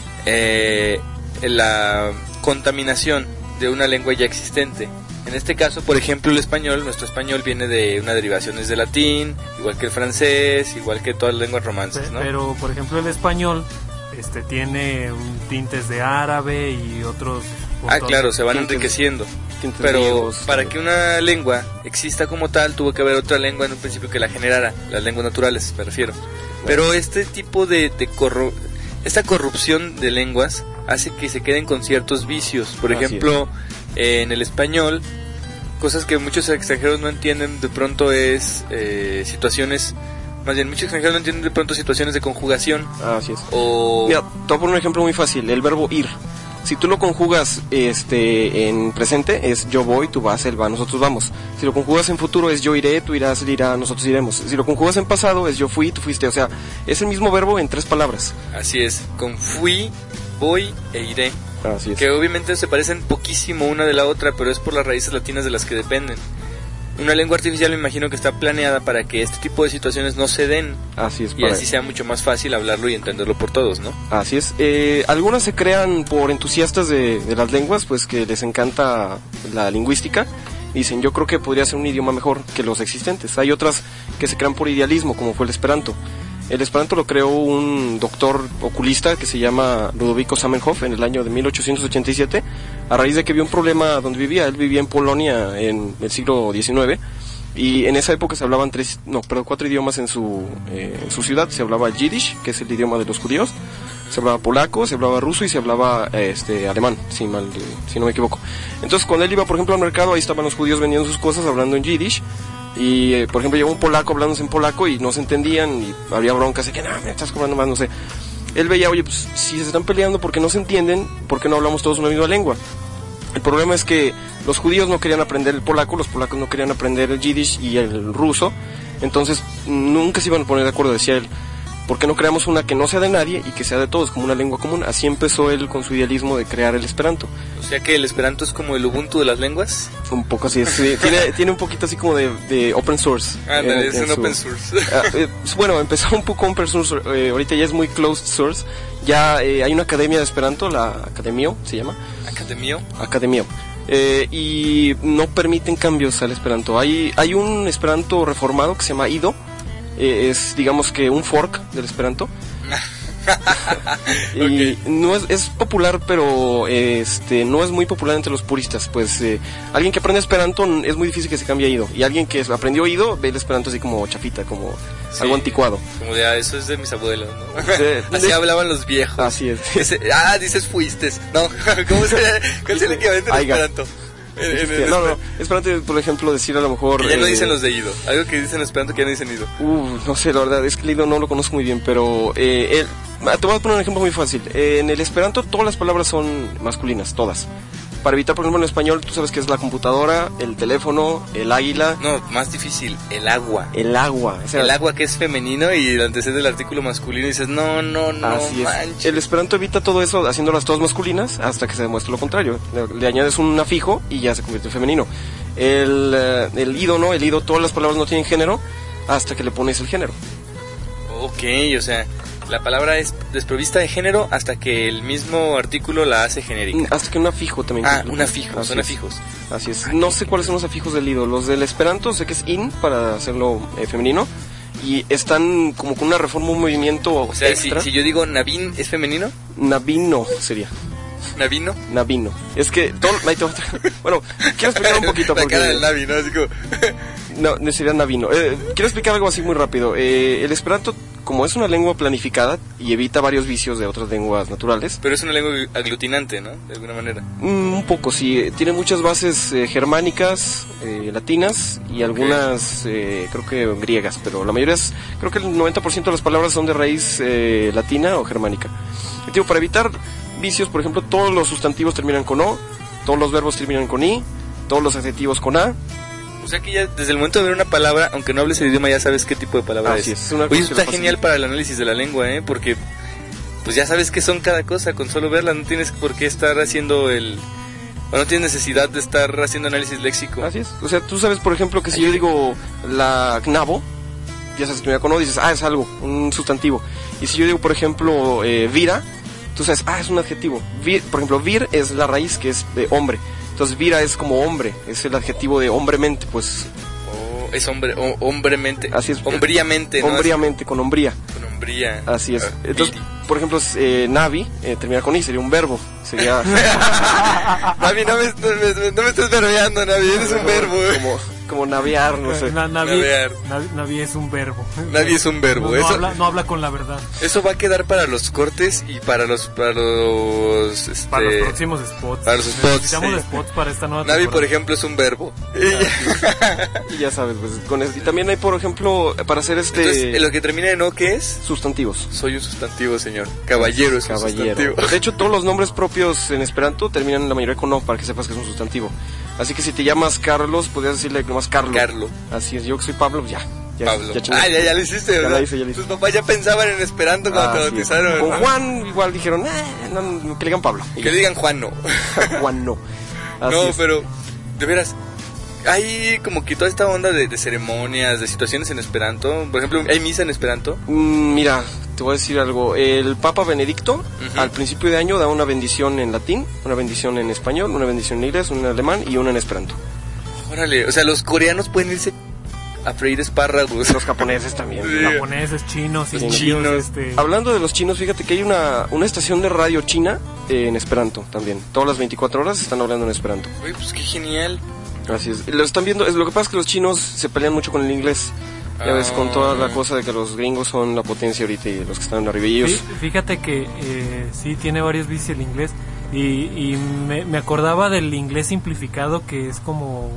la contaminación de una lengua ya existente. En este caso, por ejemplo, nuestro español viene de una derivación desde latín, igual que el francés, igual que todas las lenguas romances, ¿no? Pero, por ejemplo, el español tiene tintes de árabe y otros... claro, se van enriqueciendo. Pero para que una lengua exista como tal, tuvo que haber otra lengua en un principio que la generara, las lenguas naturales, me refiero. Pero este tipo esta corrupción de lenguas hace que se queden con ciertos vicios. Por ejemplo, en el español, cosas que muchos extranjeros no entienden de pronto es situaciones... Más bien, muchos extranjeros no entienden de pronto situaciones de conjugación. Así es. Mira, te voy a poner un ejemplo muy fácil, el verbo ir. Si tú lo conjugas en presente, es yo voy, tú vas, él va, nosotros vamos. Si lo conjugas en futuro, es yo iré, tú irás, él irá, nosotros iremos. Si lo conjugas en pasado, es yo fui, tú fuiste. O sea, es el mismo verbo en 3 palabras. Así es, con fui, voy e iré. Así es. Que obviamente se parecen poquísimo una de la otra, pero es por las raíces latinas de las que dependen. una lengua artificial me imagino que está planeada para que este tipo de situaciones no se den. Así es. Y así sea mucho más fácil hablarlo y entenderlo por todos, ¿no? Así es. Algunas se crean por entusiastas de las lenguas, pues que les encanta la lingüística. Dicen, yo creo que podría ser un idioma mejor que los existentes. Hay otras que se crean por idealismo, como fue el Esperanto. El Esperanto lo creó un doctor oculista que se llama Ludovico Zamenhof en el año de 1887, a raíz de que vio un problema donde vivía. Él vivía en Polonia en el siglo XIX, y en esa época se hablaban 4 idiomas en su ciudad. Se hablaba el Yiddish, que es el idioma de los judíos, se hablaba polaco, se hablaba ruso y se hablaba alemán, si no me equivoco. Entonces, cuando él iba, por ejemplo, al mercado, ahí estaban los judíos vendiendo sus cosas hablando en Yiddish. Y, por ejemplo, llegó un polaco hablándose en polaco y no se entendían y había broncas de que, no, me estás cobrando más, no sé. Él veía, oye, pues si se están peleando porque no se entienden, ¿por qué no hablamos todos una misma lengua? El problema es que los judíos no querían aprender el polaco, los polacos no querían aprender el yiddish y el ruso, entonces nunca se iban a poner de acuerdo, decía él. ¿Por qué no creamos una que no sea de nadie y que sea de todos, como una lengua común? Así empezó él con su idealismo de crear el Esperanto. O sea que el Esperanto es como el Ubuntu de las lenguas. Un poco así, sí, tiene un poquito así como de open source. Es un open source. Bueno, empezó un poco open source, ahorita ya es muy closed source. Ya hay una academia de Esperanto, la Academio se llama. Academio. Y no permiten cambios al Esperanto. Hay un Esperanto reformado que se llama Ido. Es, digamos que un fork del Esperanto. Y okay. No es popular, pero no es muy popular entre los puristas. Pues alguien que aprende Esperanto es muy difícil que se cambie a Ido. Y alguien que aprendió Ido ve el Esperanto así como chafita, como algo anticuado. Como de, eso es de mis abuelos, ¿no? Así hablaban los viejos. Así es. Dices fuiste. No, ¿cuál es el equivalente en Esperanto? No, Esperanto, por ejemplo, decir a lo mejor... Que ya no dicen los de Ido. Algo que dicen Esperanto que ya no dicen Ido. No sé, la verdad, es que el Ido no lo conozco muy bien, pero... te voy a poner un ejemplo muy fácil. En el Esperanto todas las palabras son masculinas, todas. Para evitar, por ejemplo, en español, tú sabes que es la computadora, el teléfono, el águila... No, más difícil, el agua. El agua. O sea, el agua que es femenino y antecede del artículo masculino y dices, no, así manches. El Esperanto evita todo eso haciéndolas todas masculinas hasta que se demuestre lo contrario. Le añades un afijo y ya se convierte en femenino. El Ido, ¿no? El Ido, todas las palabras no tienen género hasta que le pones el género. Ok, o sea... La palabra es desprovista de género hasta que el mismo artículo la hace genérica. Hasta que un afijo también. Un afijo, son afijos. Así es. No sé cuáles son los afijos del Ido. Los del Esperanto sé que es in para hacerlo femenino. Y están como con una reforma, un movimiento o sea, extra. Si yo digo Navin, ¿es femenino? Navino sería. ¿Navino? Navino. Es que bueno, quiero explicar un poquito. La cara del Navi, ¿no? Así como... No, sería Navino. Quiero explicar algo así muy rápido. El Esperanto, como es una lengua planificada y evita varios vicios de otras lenguas naturales. Pero es una lengua aglutinante, ¿no? De alguna manera. Un poco, sí. Tiene muchas bases germánicas, latinas y algunas, creo que griegas. Pero la mayoría creo que el 90% de las palabras son de raíz latina o germánica. Para evitar vicios, por ejemplo, todos los sustantivos terminan con O, todos los verbos terminan con I, todos los adjetivos con A. O sea que ya desde el momento de ver una palabra, aunque no hables el idioma, ya sabes qué tipo de palabra es. Oye, eso está genial para el análisis de la lengua, porque pues ya sabes qué son cada cosa, con solo verla no tienes por qué estar haciendo o no tienes necesidad de estar haciendo análisis léxico. Así es. O sea, tú sabes, por ejemplo, que si yo digo la knabo, ya sabes que me con O, dices, es algo, un sustantivo. Y si yo digo, por ejemplo, vira, tú sabes, es un adjetivo. Por ejemplo, vir es la raíz que es de hombre. Entonces vira es como hombre, es el adjetivo de hombremente, pues. Es hombre, hombremente. Así es. Hombríamente, ¿no? Hombríamente, con hombría. Con hombría. Así es. Entonces, por ejemplo, navi, termina con I, sería un verbo. Sería... Navi, no me estés verbeando, Navi, eres un verbo. Como navear, no sé. Navi es un verbo. Navi es un verbo. No habla con la verdad. Eso va a quedar para los cortes y para los próximos spots. Para los spots. Necesitamos spots para esta nueva Navi, por ejemplo, es un verbo. Y ya sabes, pues con eso. Y también hay, por ejemplo, para hacer Entonces, lo que termina en O, ¿qué es? Sustantivos. Soy un sustantivo, señor. Caballero es un sustantivo. De hecho, todos los nombres propios en Esperanto terminan la mayoría con O, para que sepas que es un sustantivo. Así que si te llamas Carlos, podrías decirle nomás Carlo. Así es, yo que soy Pablo, ya. Pablo. Ya lo hiciste, ¿verdad? Ya lo hice. Tus papás ya pensaban en Esperanto cuando te bautizaron. Con Juan igual dijeron, que le digan Pablo. Que le digan Juan no. Juan no. No, pero, de veras, hay como que toda esta onda de ceremonias, de situaciones en esperanto. Por ejemplo, ¿hay misa en esperanto? Mira, te voy a decir algo. El Papa Benedicto, al principio de año, da una bendición en latín, una bendición en español, una bendición en inglés, una en alemán y una en esperanto. Órale, o sea, los coreanos pueden irse a freír espárragos. Los japoneses también. Sí. Japoneses, chinos, chinos. Hablando de los chinos, fíjate que hay una estación de radio china en esperanto también. Todas las 24 horas están hablando en esperanto. Uy, pues qué genial. Así es. Lo están viendo. Lo que pasa es que los chinos se pelean mucho con el inglés. Ya ves, con toda la cosa de que los gringos son la potencia ahorita y los que están arriba. Y ellos... Fíjate que sí tiene varios vicios el inglés. Y me acordaba del inglés simplificado, que es como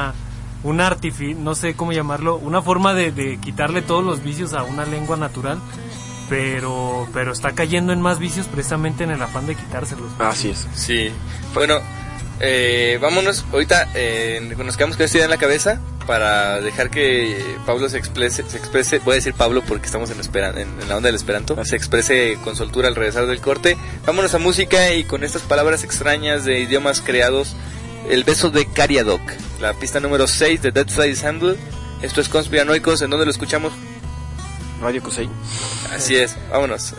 no sé cómo llamarlo, una forma de quitarle todos los vicios a una lengua natural, pero está cayendo en más vicios precisamente en el afán de quitárselos. Así es. Sí. Bueno, vámonos. Ahorita nos quedamos con esta idea en la cabeza para dejar que Pablo se exprese. Voy a decir Pablo porque estamos en la onda del esperanto. Se exprese con soltura al regresar del corte. Vámonos a música y con estas palabras extrañas de idiomas creados. El beso de Cariadok, la pista número 6 de Dead Slice Handle. Esto es Conspiranoicos. ¿En dónde lo escuchamos? Radio Kusei. Así es, vámonos.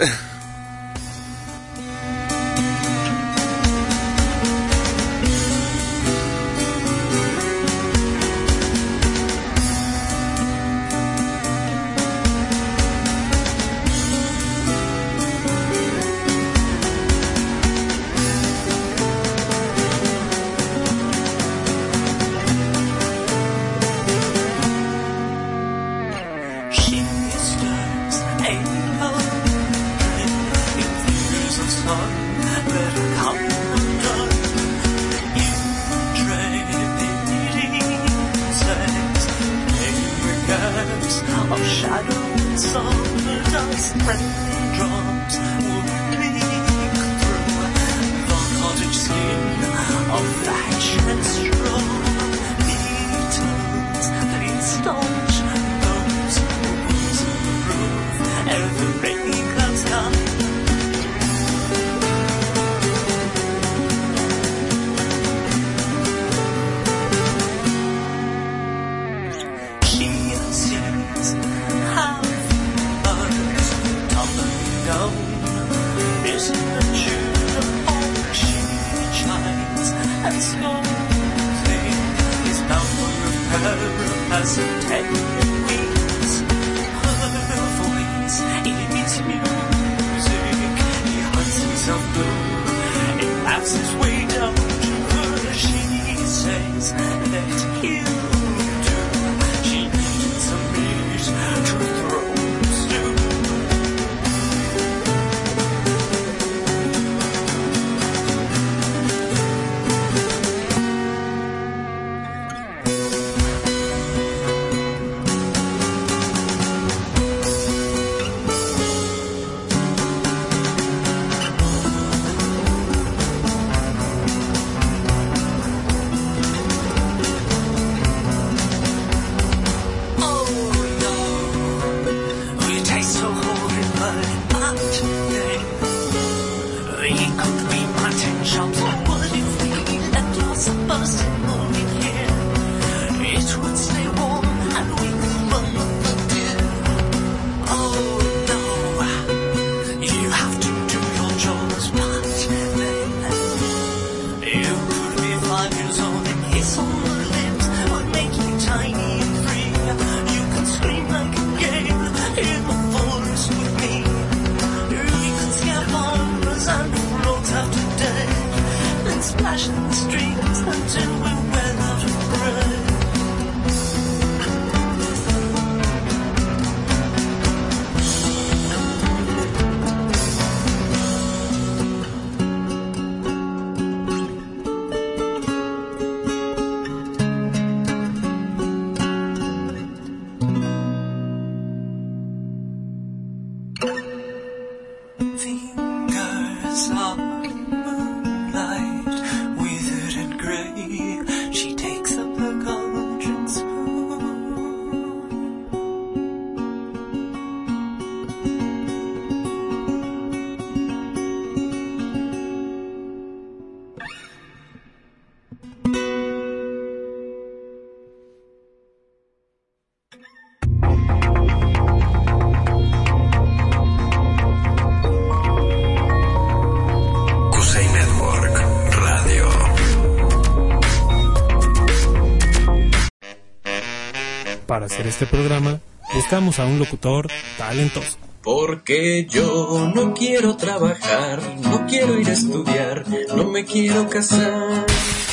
este programa, buscamos a un locutor talentoso. Porque yo no quiero trabajar, no quiero ir a estudiar, no me quiero casar.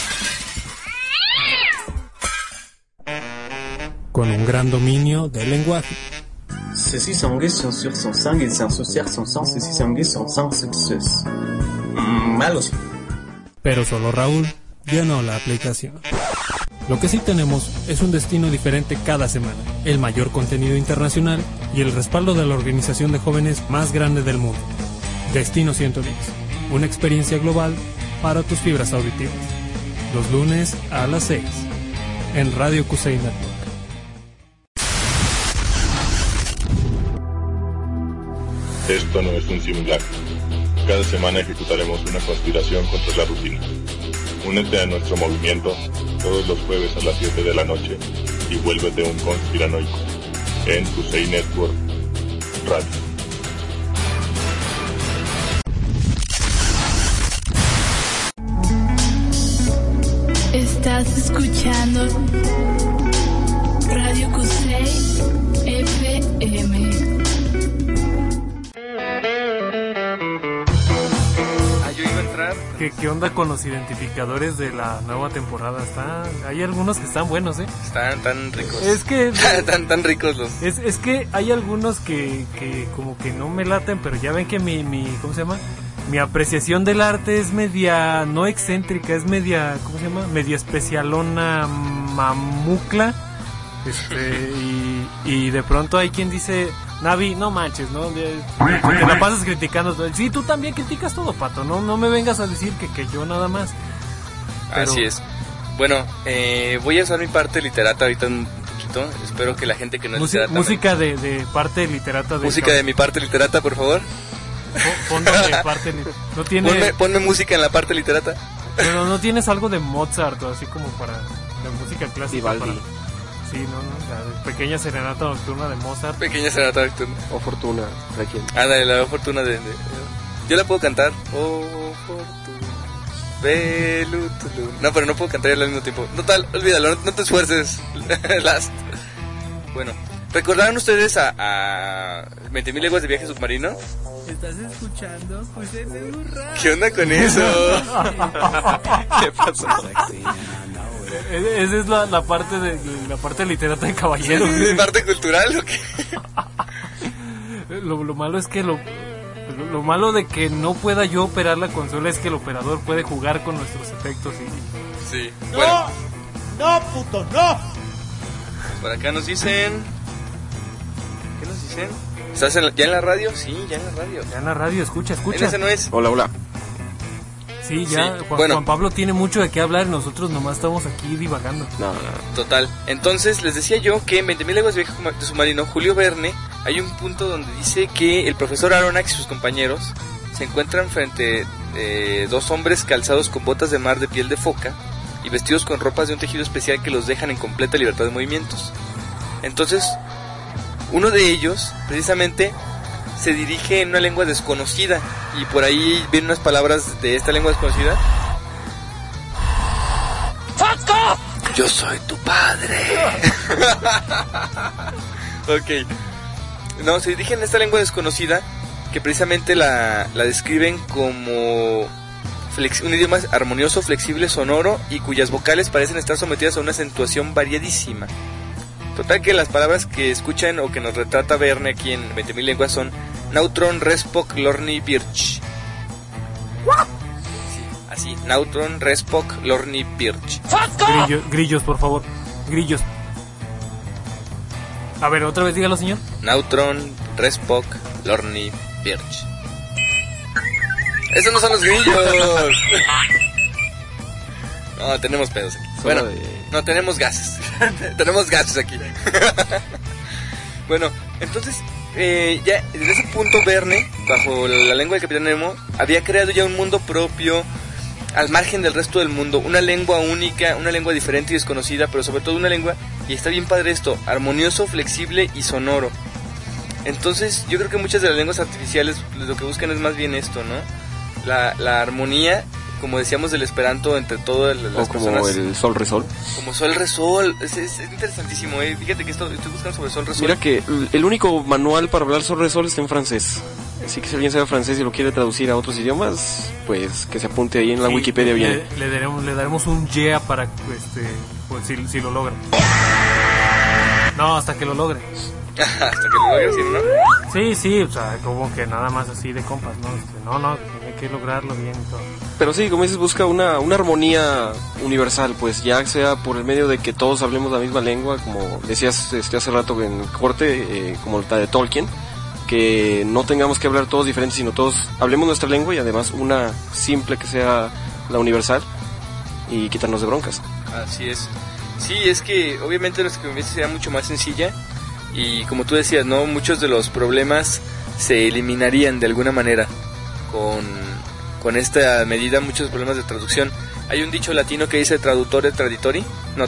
Con un gran dominio del lenguaje. Ceci sangue son sur son sang et sans social son sans ceci sangue son sans success. Malo sí. Pero solo Raúl llenó la aplicación. Lo que sí tenemos es un destino diferente cada semana, el mayor contenido internacional y el respaldo de la organización de jóvenes más grande del mundo. Destino 110, una experiencia global para tus fibras auditivas. Los lunes a las 6, en Radio Kusei Network. Esto no es un simulacro. Cada semana ejecutaremos una conspiración contra la rutina. Únete a nuestro movimiento todos los jueves a las 7 de la noche y vuélvete un conspiranoico en Kusei Network Radio. Estás escuchando Radio Kusei FM. ¿Qué onda con los identificadores de la nueva temporada? Hay algunos que están buenos, ¿eh? Están tan ricos. Es que... tan ricos los... Es que hay algunos que como que no me laten, pero ya ven que mi ¿cómo se llama? Mi apreciación del arte es media, no excéntrica, es media, ¿cómo se llama? Media especialona mamucla. Y de pronto hay quien dice... Navi, no manches, ¿no? Te la pasas criticando todo. Sí, tú también criticas todo, Pato. No me vengas a decir que yo nada más. Pero... Así es. Bueno, voy a usar mi parte literata ahorita un poquito. Espero que la gente que no es literata... Música de parte literata. Música de mi parte literata, por favor. Ponme parte no tiene... Ponme música en la parte literata. Pero no tienes algo de Mozart o así como para la música clásica. Sí, la pequeña serenata nocturna de Mozart. Pequeña serenata nocturna. O Fortuna, ¿de quién? Ándale, la Fortuna de... Yo la puedo cantar. Oh, Fortuna. No, pero no puedo cantar al mismo tiempo. Total, olvídalo, no te esfuerces. Last. Bueno, ¿recordaron ustedes a 20.000 leguas de viaje submarino? ¿Estás escuchando? Pues es burra. ¿Qué onda con eso? ¿Qué pasó? Esa es la parte literata de caballeros. ¿Es parte cultural o qué? Lo malo es que lo malo de que no pueda yo operar la consola es que el operador puede jugar con nuestros efectos y... Sí. ¡No! Bueno. ¡No, puto, no! Por acá nos dicen... ¿Qué nos dicen? ¿Estás ya en la radio? Sí, ya en la radio. Ya en la radio, escucha. Ese no es. Hola. Sí, ya sí. Juan Pablo tiene mucho de qué hablar y nosotros nomás estamos aquí divagando. No. Total. Entonces, les decía yo que en 20.000 leguas de viaje de submarino, Julio Verne, hay un punto donde dice que el profesor Aronnax y sus compañeros se encuentran frente a dos hombres calzados con botas de mar de piel de foca y vestidos con ropas de un tejido especial que los dejan en completa libertad de movimientos. Entonces, uno de ellos, precisamente, se dirige en una lengua desconocida y por ahí vienen unas palabras de esta lengua desconocida. ¡Fuck off! Yo soy tu padre. Ok. No, se dirige en esta lengua desconocida que precisamente la describen como un idioma armonioso, flexible, sonoro y cuyas vocales parecen estar sometidas a una acentuación variadísima. Total que las palabras que escuchan o que nos retrata Verne aquí en 20.000 lenguas son Nautron, Respok, Lorni, Birch. Sí, así, Nautron, Respok, Lorni, Birch. Grillos, por favor. Grillos. A ver, otra vez dígalo, señor. Nautron, Respok, Lorni, Birch. Esos no son los grillos. No, tenemos pedos aquí. Bueno, no, tenemos gases. Tenemos gases aquí. Bueno, entonces, ya desde ese punto Verne, bajo la lengua del Capitán Nemo, había creado ya un mundo propio, al margen del resto del mundo. Una lengua única, una lengua diferente y desconocida, pero sobre todo una lengua, y está bien padre esto, armonioso, flexible y sonoro. Entonces, yo creo que muchas de las lenguas artificiales lo que buscan es más bien esto, ¿no? La armonía como decíamos del esperanto entre todas las personas. Como el sol resol. Como sol resol, es interesantísimo, fíjate que estoy buscando sobre sol resol. Mira que el único manual para hablar sol resol está en francés. Así que si alguien sabe francés y lo quiere traducir a otros idiomas, pues que se apunte ahí en la Wikipedia bien. Le daremos un yeah para pues, si lo logra. No, hasta que lo logre. Hasta que lo logre, ¿sí, no? Sí, o sea, como que nada más así de compas, ¿no? No, hay que lograrlo bien y todo. Pero sí, como dices, busca una armonía universal, pues ya sea por el medio de que todos hablemos la misma lengua, como decías hace rato en el corte, como la de Tolkien, que no tengamos que hablar todos diferentes, sino todos hablemos nuestra lengua y además una simple que sea la universal y quitarnos de broncas. Así es. Sí, es que obviamente nuestra convivencia sería mucho más sencilla y como tú decías, ¿no? Muchos de los problemas se eliminarían de alguna manera con esta medida, muchos problemas de traducción. Hay un dicho latino que dice traductore traditori,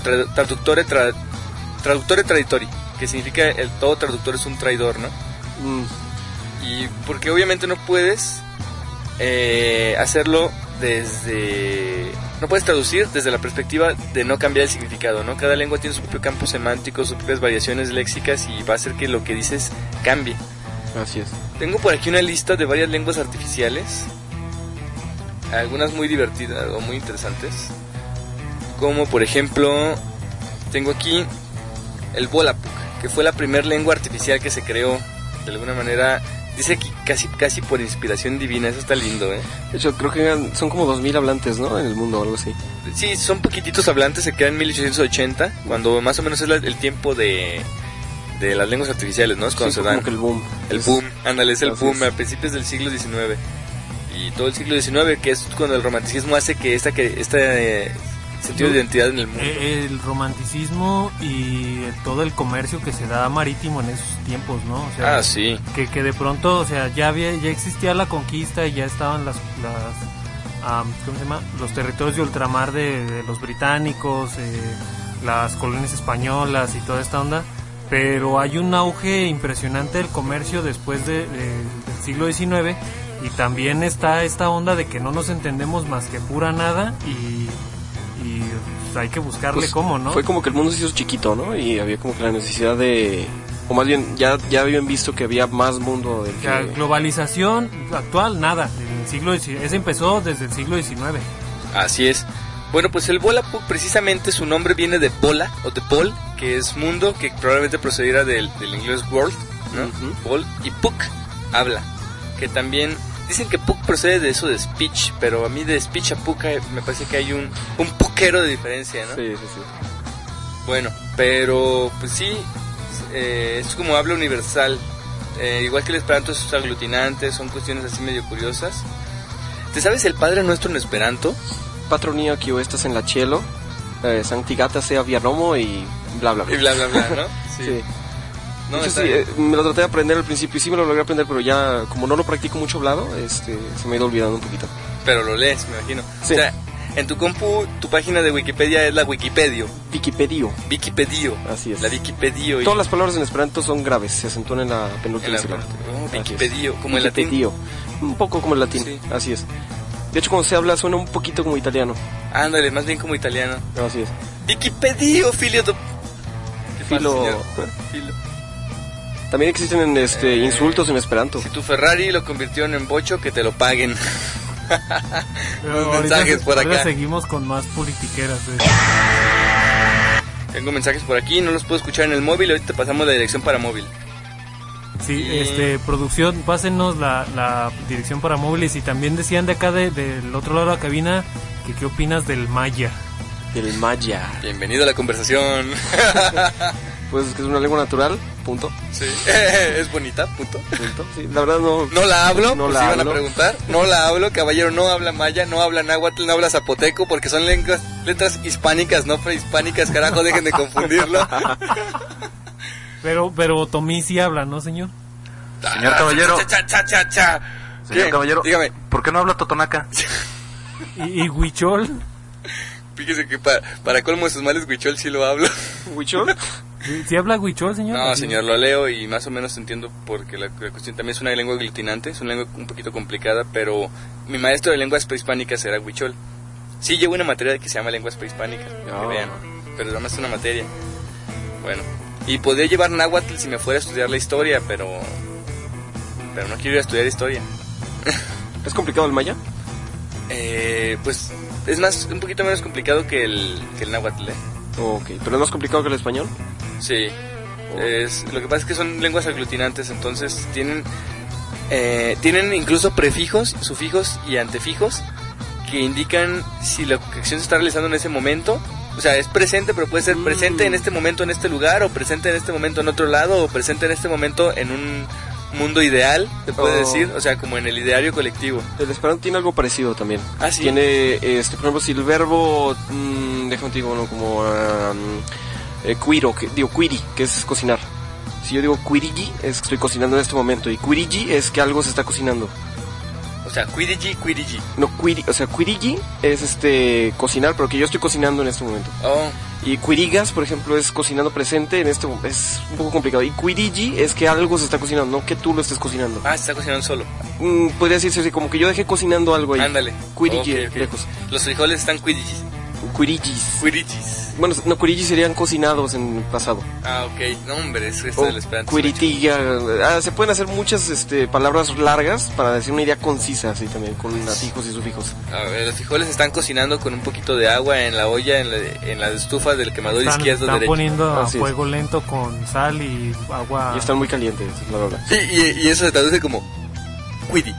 traductore traditori, que significa todo traductor es un traidor, ¿no? Y porque obviamente no puedes hacerlo no puedes traducir desde la perspectiva de no cambiar el significado, ¿no? Cada lengua tiene su propio campo semántico, sus propias variaciones léxicas y va a hacer que lo que dices cambie. Así es. Tengo por aquí una lista de varias lenguas artificiales, algunas muy divertidas o muy interesantes, como por ejemplo tengo aquí el Volapük, que fue la primera lengua artificial que se creó de alguna manera. Dice que casi por inspiración divina, eso está lindo, De hecho, creo que son como 2000 hablantes, ¿no? En el mundo o algo así. Sí, son poquititos hablantes, se crean en 1880, cuando más o menos es el tiempo de las lenguas artificiales, ¿no? Es cuando se dan. Como que el boom. El boom, ándale, es el boom, a principios del siglo XIX. Y todo el siglo XIX, que es cuando el romanticismo hace que este sentido de identidad en el mundo. El romanticismo y todo el comercio que se da marítimo en esos tiempos, ¿no? O sea, sí. Que de pronto, o sea, ya existía la conquista y ya estaban ¿cómo se llama? Los territorios de ultramar de los británicos, las colonias españolas y toda esta onda, pero hay un auge impresionante del comercio después del siglo XIX y también está esta onda de que no nos entendemos más que pura nada y hay que buscarle cómo, ¿no? Fue como que el mundo se hizo chiquito, ¿no? Y había como que la necesidad de... O más bien, ya habían visto que había más mundo del que... globalización actual, nada. El siglo ese empezó desde el siglo XIX. Así es. Bueno, pues el Volapük, precisamente su nombre viene de bola, o de bol, que es mundo, que probablemente procediera del inglés world, ¿no? Bol, y puk, habla, que también... Dicen que puk procede de eso de speech, pero a mí de speech a puk me parece que hay un puquero de diferencia, ¿no? Sí. Bueno, pero pues sí, es como habla universal. Igual que el esperanto, sus aglutinantes, son cuestiones así medio curiosas. ¿Te sabes el Padre Nuestro en esperanto? Patronía que estás en la cielo, sanctigata sea via Romo y bla bla bla. Y bla bla bla, ¿no? Sí. No, me lo traté de aprender al principio y sí me lo logré aprender, pero ya como no lo practico mucho hablado, se me ha ido olvidando un poquito. Pero lo lees, me imagino. Sí. O sea, en tu compu, tu página de Wikipedia es la Wikipedio. Wikipedio. Así es. La Wikipedio. Todas las palabras en esperanto son graves, se acentúan en la penúltima sílaba. Wikipedio, como el latín. Un poco como el latín, sí. Así es. De hecho, cuando se habla suena un poquito como italiano. Ándale, más bien como italiano. Así es. Wikipedio, filio. Filo. También existen insultos en esperanto. Si tu Ferrari lo convirtieron en bocho, que te lo paguen. Mensajes por acá. Seguimos con más politiqueras. Tengo mensajes por aquí, no los puedo escuchar en el móvil. Ahorita te pasamos la dirección para móvil. Sí, producción, pásenos la dirección para móviles. Y también decían de acá del otro lado de la cabina que qué opinas del maya. Del maya. Bienvenido a la conversación. Pues que es una lengua natural, punto. Sí, es bonita, punto. Sí, la verdad no la hablo, no la hablo. Iban a preguntar. No la hablo, caballero, no habla maya, no habla náhuatl, no habla zapoteco, porque son letras hispánicas, no prehispánicas, carajo, dejen de confundirlo. Pero Tomí sí habla, ¿no, señor? Señor caballero. Señor caballero, dígame. ¿Por qué no habla totonaca? ¿Y huichol? Fíjese que para colmo de sus males, huichol sí lo hablo. ¿Huichol? ¿Sí habla huichol, señor? No, señor, lo leo y más o menos entiendo porque la cuestión también es una lengua aglutinante, es una lengua un poquito complicada, pero mi maestro de lenguas prehispánicas era huichol. Sí, llevo una materia que se llama lenguas prehispánicas, que vean, pero nada más es una materia. Bueno, y podría llevar náhuatl si me fuera a estudiar la historia, pero no quiero ir a estudiar historia. ¿Es complicado el maya? Pues es un poquito menos complicado que el náhuatl, Ok, ¿pero es más complicado que el español? Sí, lo que pasa es que son lenguas aglutinantes, entonces tienen incluso prefijos, sufijos y antefijos que indican si la acción se está realizando en ese momento. O sea, es presente, pero puede ser presente en este momento en este lugar, o presente en este momento en otro lado, o presente en este momento en un mundo ideal, se puede decir, o sea, como en el ideario colectivo. El esperanto tiene algo parecido también. Ah, sí. Tiene, por ejemplo, si el verbo, déjame te digo, ¿no? Como cuiri, que es cocinar. Si yo digo cuirigi, es que estoy cocinando en este momento, y cuirigi es que algo se está cocinando. O sea, cuirigi. No, cuirigi es cocinar, pero que yo estoy cocinando en este momento. Oh. Y cuirigas, por ejemplo, es cocinando presente en este momento. Es un poco complicado. Y cuirigi es que algo se está cocinando, no que tú lo estés cocinando. Ah, se está cocinando solo. Podría decirse así, como que yo dejé cocinando algo ahí. Ándale. Cuirigi, okay. lejos. Los frijoles están cuirigis. Bueno, no, cuirigis serían cocinados en el pasado. Ah, ok. No, hombre, es esto del esperanto. Cuiritilla. Se pueden hacer muchas palabras largas para decir una idea concisa, así también, con natijos y sufijos. A ver, los frijoles están cocinando con un poquito de agua en la olla, en la estufa del quemador izquierdo derecho. Están poniendo a fuego lento con sal y agua. Y están muy calientes, la verdad. Y eso se traduce como cuiri.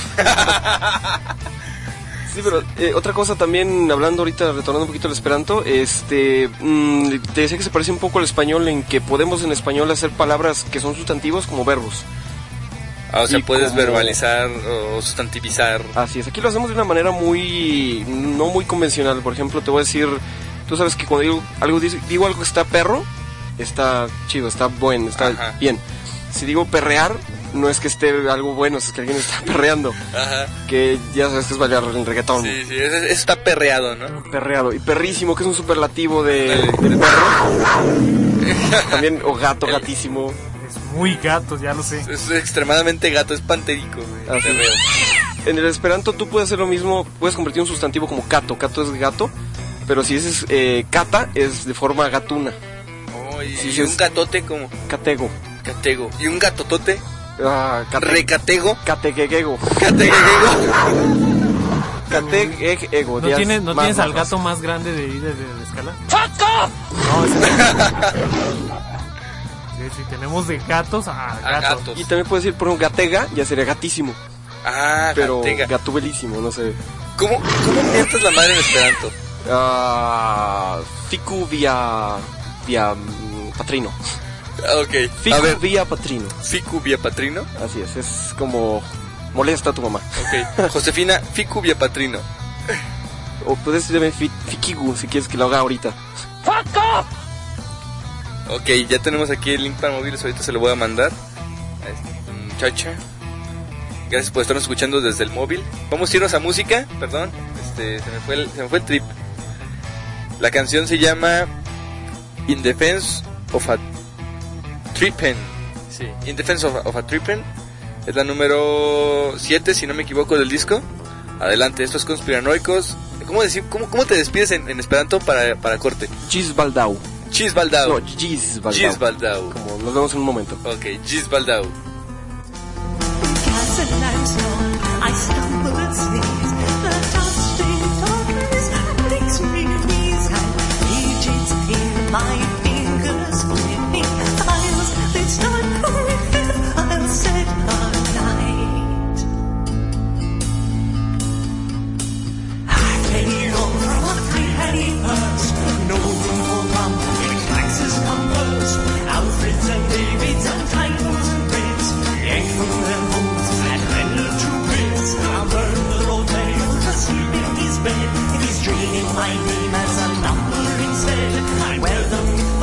Sí, pero otra cosa también, hablando ahorita, retornando un poquito al esperanto, te decía que se parece un poco al español en que podemos en español hacer palabras que son sustantivos como verbos. Ah, o sea, puedes verbalizar o sustantivizar. Así es, aquí lo hacemos de una manera no muy convencional. Por ejemplo, te voy a decir, tú sabes que cuando digo algo que está perro, está chido, está bueno, está bien. Si digo perrear, no es que esté algo bueno, es que alguien está perreando. Ajá. Que ya sabes que es bailar en reggaetón. Sí, eso está perreado, ¿no? Perreado. Y perrísimo, que es un superlativo de perro. También, o gato, gatísimo. Es muy gato, ya lo sé. Es extremadamente gato, es panterico, güey. En el esperanto tú puedes hacer lo mismo, puedes convertir un sustantivo como cato. Cato es gato, pero si dices cata, es de forma gatuna. Oh, y un gatote como... Catego. ¿Y un gatotote? Recatego. Categuego. Categuego. ¿No tienes al gato más grande de la escala? ¡Chaco! No, sí, tenemos de gatos a gatos. Y también puedes decir, por un gatega, ya sería gatísimo. Ah, pero gatega. Gatubelísimo, no sé. ¿Cómo mientas la madre en esperanto? Ficu via patrino. Ok. Ficu via patrino. Ficu via patrino. Así es como molesta a tu mamá. Ok. Josefina, ficu via patrino. O puedes decirme fikigu si quieres que lo haga ahorita. ¡Fuck off! Ok, ya tenemos aquí el link para móviles, ahorita se lo voy a mandar a esta muchacha. Gracias por estarnos escuchando desde el móvil. Vamos a irnos a música, perdón. Se me fue el trip. La canción se llama In Defense of a Trippen. Sí, In Defense of a Trippen. Es la número 7, si no me equivoco, del disco. Adelante, estos conspiranoicos. ¿Cómo te despides en esperanto para corte? Gisbaldau. Gisbaldau. No, Gisbaldau. Como nos vemos en un momento. Ok, Gisbaldau. I stumble and sneeze. The dust in darkness makes me freeze. And digits in my fingers flipping files. This time with him I'll set alight. I paid over a 3-penny purse. No room for rum. Taxes come first. Alfreds and Davids and Titans and Brits. Yank from their homes and render to bits. I'll burn the road mail to sleep in his bed. If he's dreaming my name as a number instead, I wear them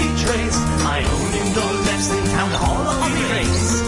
be traced. I own in no less than town hall of the race.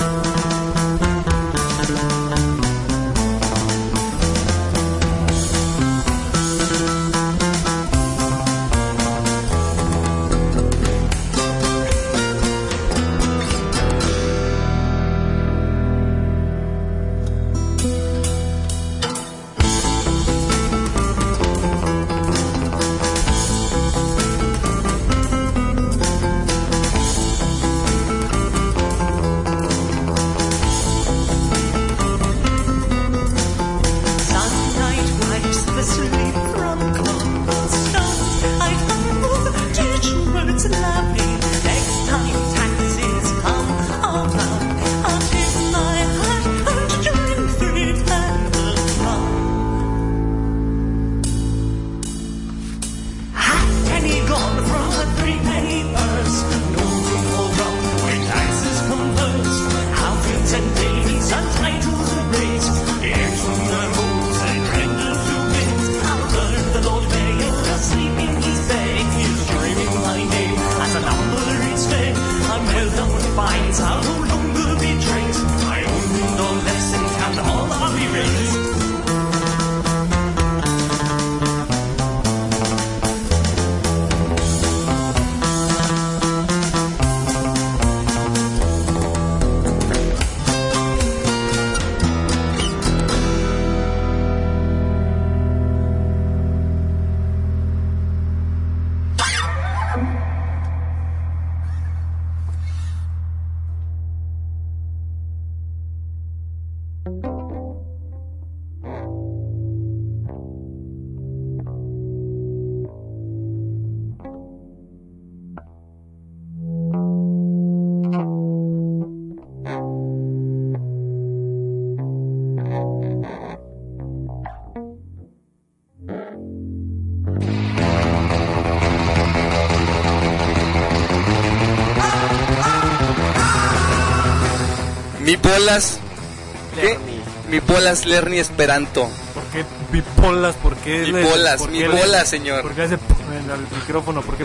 Bipolas. ¿Qué? Bipolas Lerni Esperanto. ¿Por qué bipolas? ¿Por qué? Bipolas, mi bola, señor. ¿Por qué hace al micrófono? ¿Por qué?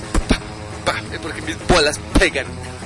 Porque mis bolas pegan.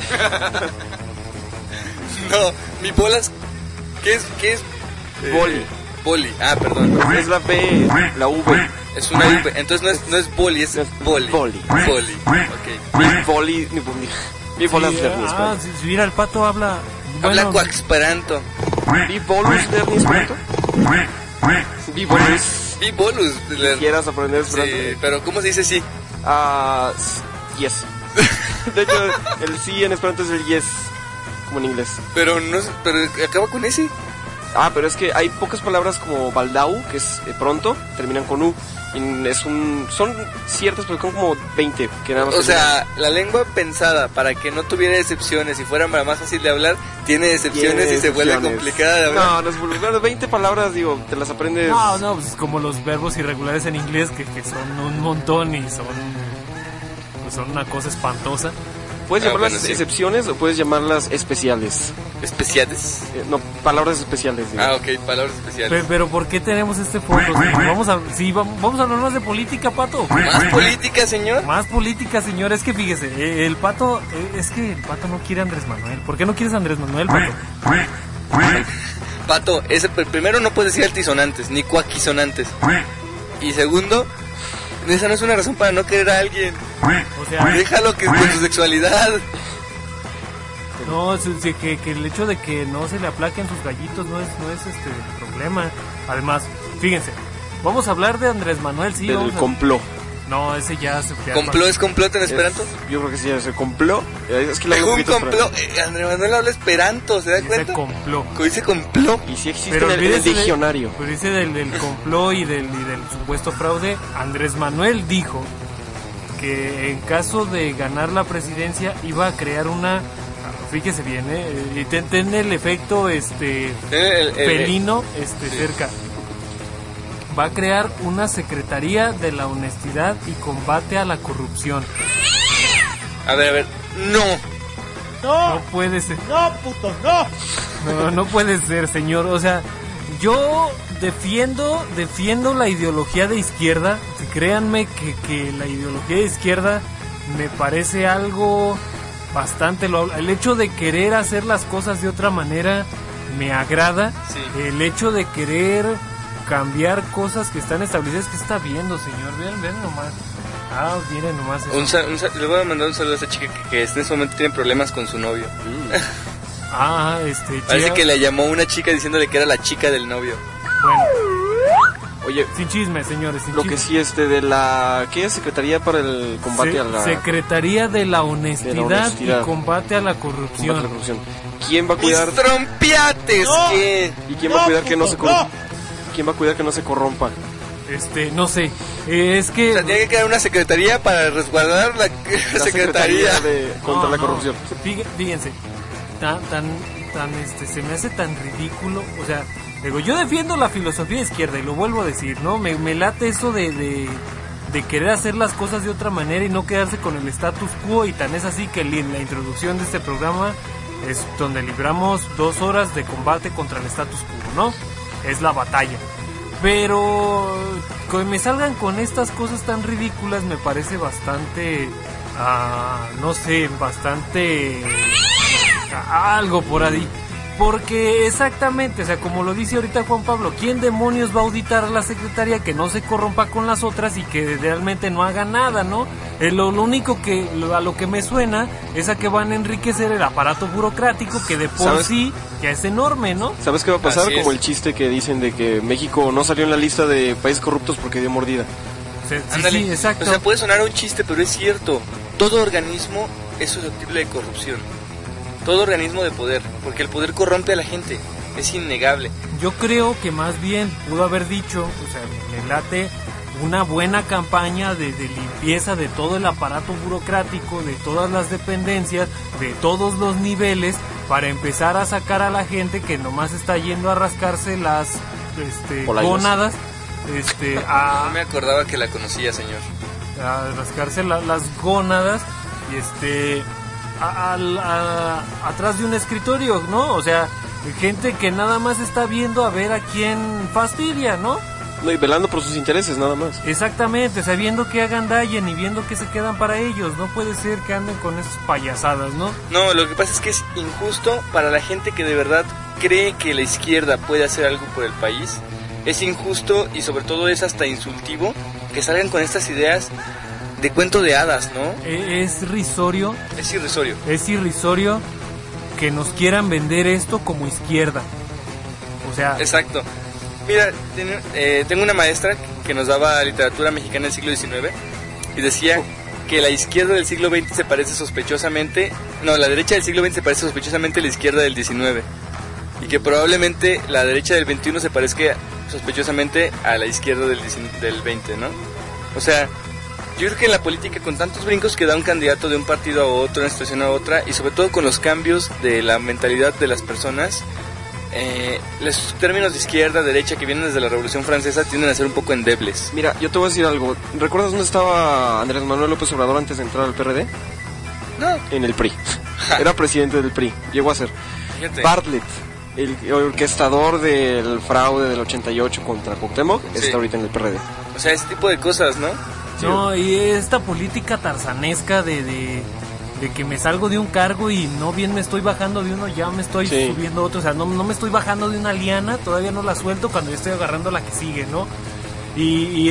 No, mi bolas. ¿Qué es? Boli. Boli. Ah, perdón. Es la B, la V. Es una V. Entonces no es boli, es boli. Boli. Boli. Ok. Mi boli, mi bolas Lerni Esperanto. Si mira, el Pato habla. Habla cuaxperanto. Mi bolus Lerni Esperanto. Mi bolus. Mi bolus. ¿Quieras aprender esperanto? Sí, pero ¿cómo se dice sí? Yes. De hecho, el sí en esperanto es el yes, como en inglés. Pero acaba con ese. Pero es que hay pocas palabras como baldau, que es pronto, terminan con u. Son ciertas, pero son como 20 que nada más. O sea, la lengua pensada para que no tuviera excepciones y fuera más fácil de hablar, tiene excepciones y se vuelve complicada de hablar. No es vulgar. 20 palabras, digo, te las aprendes. No, pues es como los verbos irregulares en inglés que son un montón y son una cosa espantosa. Puedes llamarlas excepciones o puedes llamarlas especiales. ¿Especiales? No, palabras especiales. Digo. Ok, palabras especiales. Pero ¿por qué tenemos este fondo? Vamos a hablar más de política, Pato. ¿Más política, señor? Más política, señor. Es que fíjese, el Pato no quiere a Andrés Manuel. ¿Por qué no quieres a Andrés Manuel, Pato? Pato, primero no puedes decir altisonantes, ni cuaquisonantes. Y segundo, esa no es una razón para no querer a alguien. O sea, déjalo que con su sexualidad. No, que el hecho de que no se le aplaquen sus gallitos no es problema. Además, fíjense, vamos a hablar de Andrés Manuel, sí. Del complot. No, ese ya se fue. ¿Complot es complot en esperanto? Yo creo que sí, es el complot. Es que un complot. Andrés Manuel habla esperanto, ¿se da cuenta? Dice complot. Y sí existe en el diccionario. Pero dice del complot y del supuesto fraude. Andrés Manuel dijo que en caso de ganar la presidencia iba a crear una... Fíjese bien, y ten el efecto felino cerca. Va a crear una Secretaría de la Honestidad y Combate a la Corrupción. A ver, no puede ser. No, puto, no. No puede ser, señor. O sea, yo defiendo la ideología de izquierda. Créanme que la ideología de izquierda me parece algo bastante loable. El hecho de querer hacer las cosas de otra manera me agrada. Sí. El hecho de querer cambiar cosas que están establecidas, que está viendo, señor. Vean nomás. Miren nomás. Le voy a mandar un saludo a esta chica que en este momento tiene problemas con su novio. Parece que le llamó una chica diciéndole que era la chica del novio. Bueno. Oye, sin chismes, señores, sin lo chismes. Que sí de la ¿qué es? Secretaría para el combate a la Secretaría de la honestidad y combate a la corrupción. ¿Quién va a cuidar? ¡Mis trompiates! ¡No! ¿Y quién va a cuidar que no se corrompa? ¿Quién va a cuidar que no se corrompa? No sé. Es que... O sea, tiene que crear una secretaría para resguardar la secretaría contra la corrupción. Fíjense, se me hace tan ridículo. O sea, digo, yo defiendo la filosofía izquierda y lo vuelvo a decir, ¿no? Me late eso de querer hacer las cosas de otra manera y no quedarse con el status quo, y tan es así que en la introducción de este programa es donde libramos 2 horas de combate contra el status quo, ¿no? Es la batalla. Pero que me salgan con estas cosas tan ridículas me parece bastante, bastante algo por ahí. Porque exactamente, o sea, como lo dice ahorita Juan Pablo, ¿quién demonios va a auditar a la secretaría que no se corrompa con las otras y que realmente no haga nada, ¿no? Lo único que a lo que me suena es a que van a enriquecer el aparato burocrático, que de por sí ya es enorme, ¿no? ¿Sabes qué va a pasar? Como el chiste que dicen de que México no salió en la lista de países corruptos porque dio mordida. Ándale, sí, exacto. O sea, puede sonar un chiste, pero es cierto. Todo organismo es susceptible de corrupción. Todo organismo de poder, porque el poder corrompe a la gente, es innegable. Yo creo que más bien pudo haber dicho, o sea, me late una buena campaña de limpieza de todo el aparato burocrático, de todas las dependencias, de todos los niveles, para empezar a sacar a la gente que nomás está yendo a rascarse las gónadas. No me acordaba que la conocía, señor. A rascarse las gónadas y atrás de un escritorio, ¿no? O sea, gente que nada más está viendo a ver a quién fastidia, ¿no? No, y velando por sus intereses, nada más. Exactamente, sabiendo que hagan daño y viendo que se quedan para ellos. No puede ser que anden con esas payasadas, ¿no? No, lo que pasa es que es injusto para la gente que de verdad cree que la izquierda puede hacer algo por el país. Es injusto y sobre todo es hasta insultivo que salgan con estas ideas de cuento de hadas, ¿no? Es irrisorio. Es irrisorio. Es irrisorio que nos quieran vender esto como izquierda. O sea... Exacto. Mira, tengo una maestra que nos daba literatura mexicana del siglo XIX y decía que la izquierda del siglo XX se parece sospechosamente... No, la derecha del siglo XX se parece sospechosamente a la izquierda del XIX. Y que probablemente la derecha del XXI se parezca sospechosamente a la izquierda del XX, ¿no? O sea... Yo creo que en la política, con tantos brincos que da un candidato de un partido a otro, una situación a otra, y sobre todo con los cambios de la mentalidad de las personas, los términos de izquierda, derecha, que vienen desde la Revolución Francesa, tienden a ser un poco endebles. Mira, yo te voy a decir algo. ¿Recuerdas dónde estaba Andrés Manuel López Obrador antes de entrar al PRD? No. En el PRI. Era presidente del PRI. Llegó a ser. Fíjate. Bartlett, el orquestador del fraude del 88 contra Cuauhtémoc, está ahorita en el PRD. O sea, ese tipo de cosas, ¿no? Sí. No, y esta política tarzanesca de que me salgo de un cargo y no bien me estoy bajando de uno, ya me estoy subiendo otro. O sea, no me estoy bajando de una liana, todavía no la suelto cuando ya estoy agarrando la que sigue, ¿no? Y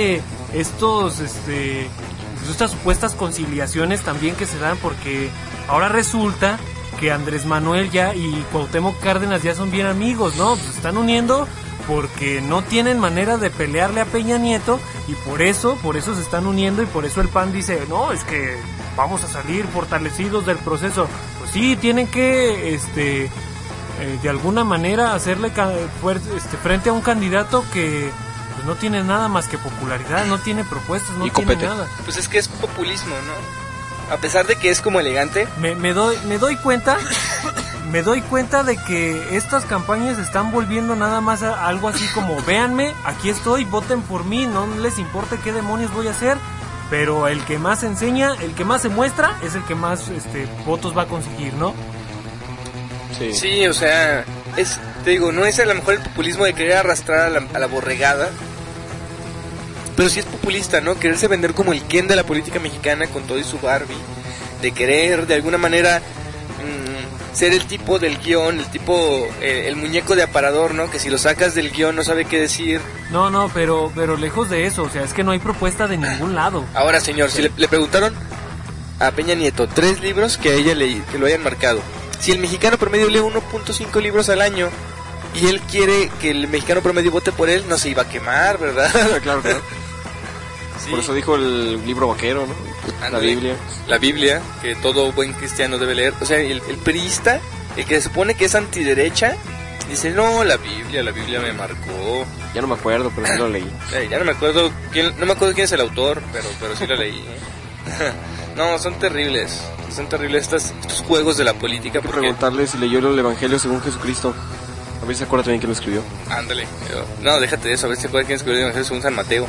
estas supuestas conciliaciones también que se dan, porque ahora resulta que Andrés Manuel ya y Cuauhtémoc Cárdenas ya son bien amigos, ¿no? Pues se están uniendo porque no tienen manera de pelearle a Peña Nieto y por eso se están uniendo, y por eso el PAN dice, no, es que vamos a salir fortalecidos del proceso. Pues sí, tienen que de alguna manera hacerle frente a un candidato que pues no tiene nada más que popularidad, no tiene propuestas, no tiene nada. Pues es que es populismo, ¿no? A pesar de que es como elegante. Me doy cuenta de que estas campañas están volviendo nada más a algo así como, véanme, aquí estoy, voten por mí, no les importa qué demonios voy a hacer, pero el que más enseña, el que más se muestra, es el que más votos va a conseguir, ¿no? Sí, o sea, te digo, no es a lo mejor el populismo de querer arrastrar a la borregada, pero sí es populista, ¿no? Quererse vender como el Ken de la política mexicana con todo y su Barbie, de querer de alguna manera ser el tipo del guión, el tipo, el muñeco de aparador, ¿no? Que si lo sacas del guión no sabe qué decir. No, pero lejos de eso, o sea, es que no hay propuesta de ningún lado. Ahora, señor, si le preguntaron a Peña Nieto 3 libros que a ella que lo hayan marcado. Si el mexicano promedio lee 1.5 libros al año y él quiere que el mexicano promedio vote por él, no se iba a quemar, ¿verdad? Claro. Sí. Por eso dijo el libro vaquero, ¿no? La Biblia. La Biblia, que todo buen cristiano debe leer. O sea, el priista, el que se supone que es antiderecha, dice, no, la Biblia me marcó. Ya no me acuerdo, pero sí lo leí. Ya no me acuerdo quién es el autor, pero sí lo leí. No, son terribles estos juegos de la política. Hay que preguntarle si leyó el Evangelio según Jesucristo. A ver si se acuerda también quién lo escribió. Ándale. No, déjate de eso, a ver si se acuerda quién escribió el Evangelio según San Mateo.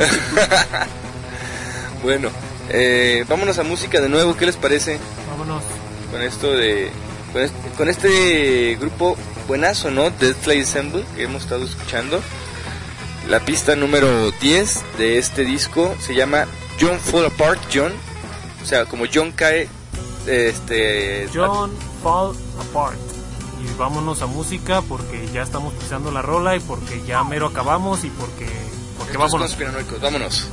Bueno, vámonos a música de nuevo, ¿qué les parece? Vámonos. Con esto con este grupo buenazo, ¿no? Deathly Ensemble, que hemos estado escuchando. La pista número 10 de este disco se llama John Fall Apart John. O sea, como John cae, John Fall Apart. Y vámonos a música porque ya estamos pisando la rola y porque ya mero acabamos y porque vámonos. Vámonos.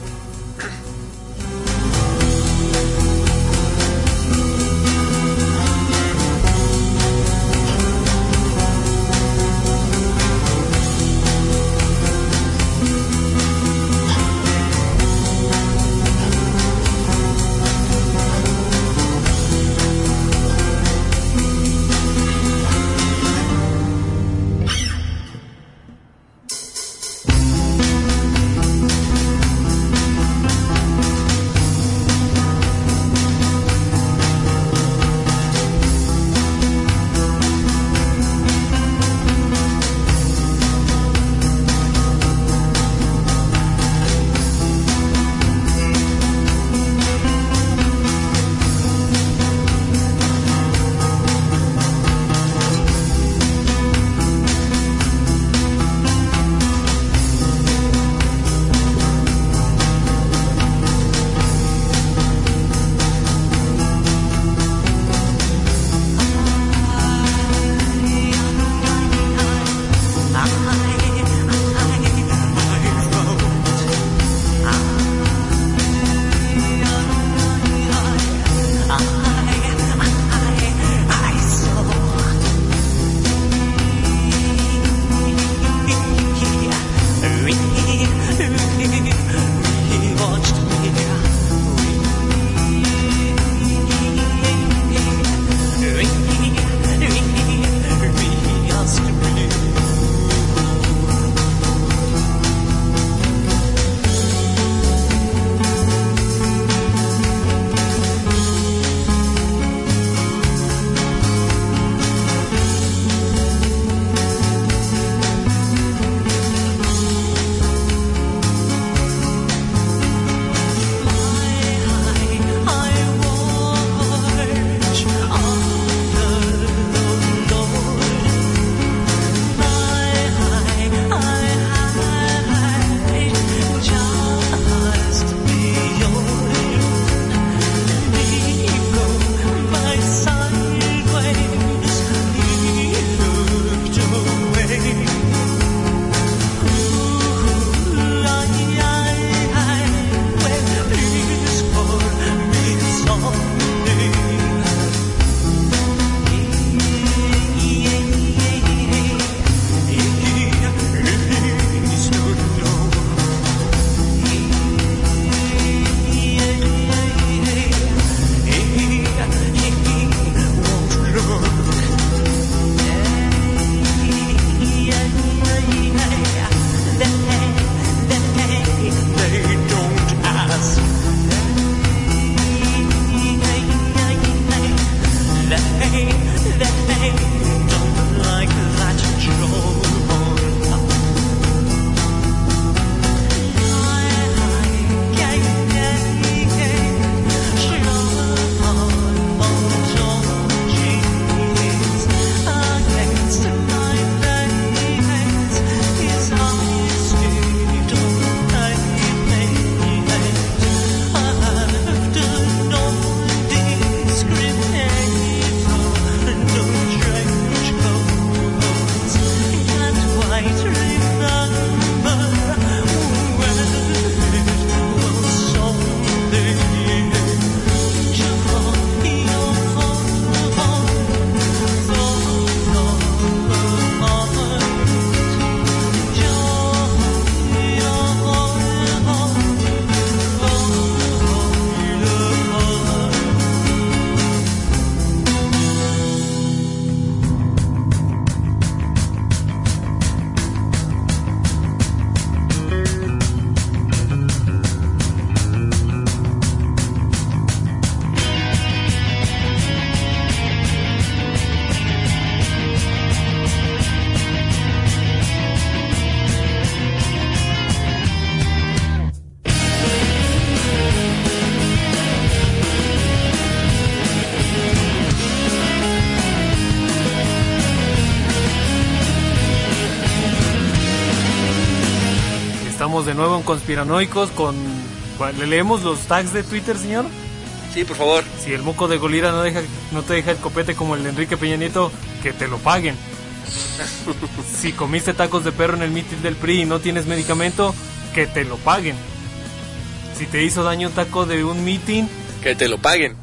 Estamos de nuevo en Conspiranoicos con... ¿Le leemos los tags de Twitter, señor? Sí, por favor. Si el moco de Golira no te deja el copete como el de Enrique Peña Nieto, que te lo paguen. Si comiste tacos de perro en el mitin del PRI y no tienes medicamento, que te lo paguen. Si te hizo daño un taco de un mitin, que te lo paguen.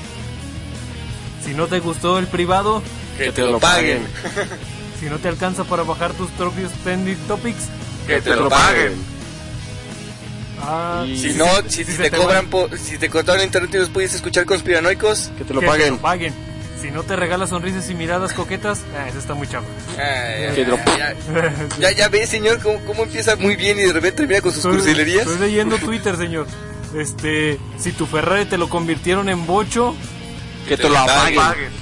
Si no te gustó el privado, que te lo paguen. Si no te alcanza para bajar tus propios trending topics, que te lo paguen. Si te cortaron el internet y los pudiste escuchar Conspiranoicos, que te lo paguen. Si no te regalas sonrisas y miradas coquetas, eso está muy chavo. Ya ves, señor, cómo empieza muy bien y de repente termina con sus cursilerías. Estoy leyendo Twitter, señor. Si tu Ferrari te lo convirtieron en bocho, que te lo paguen.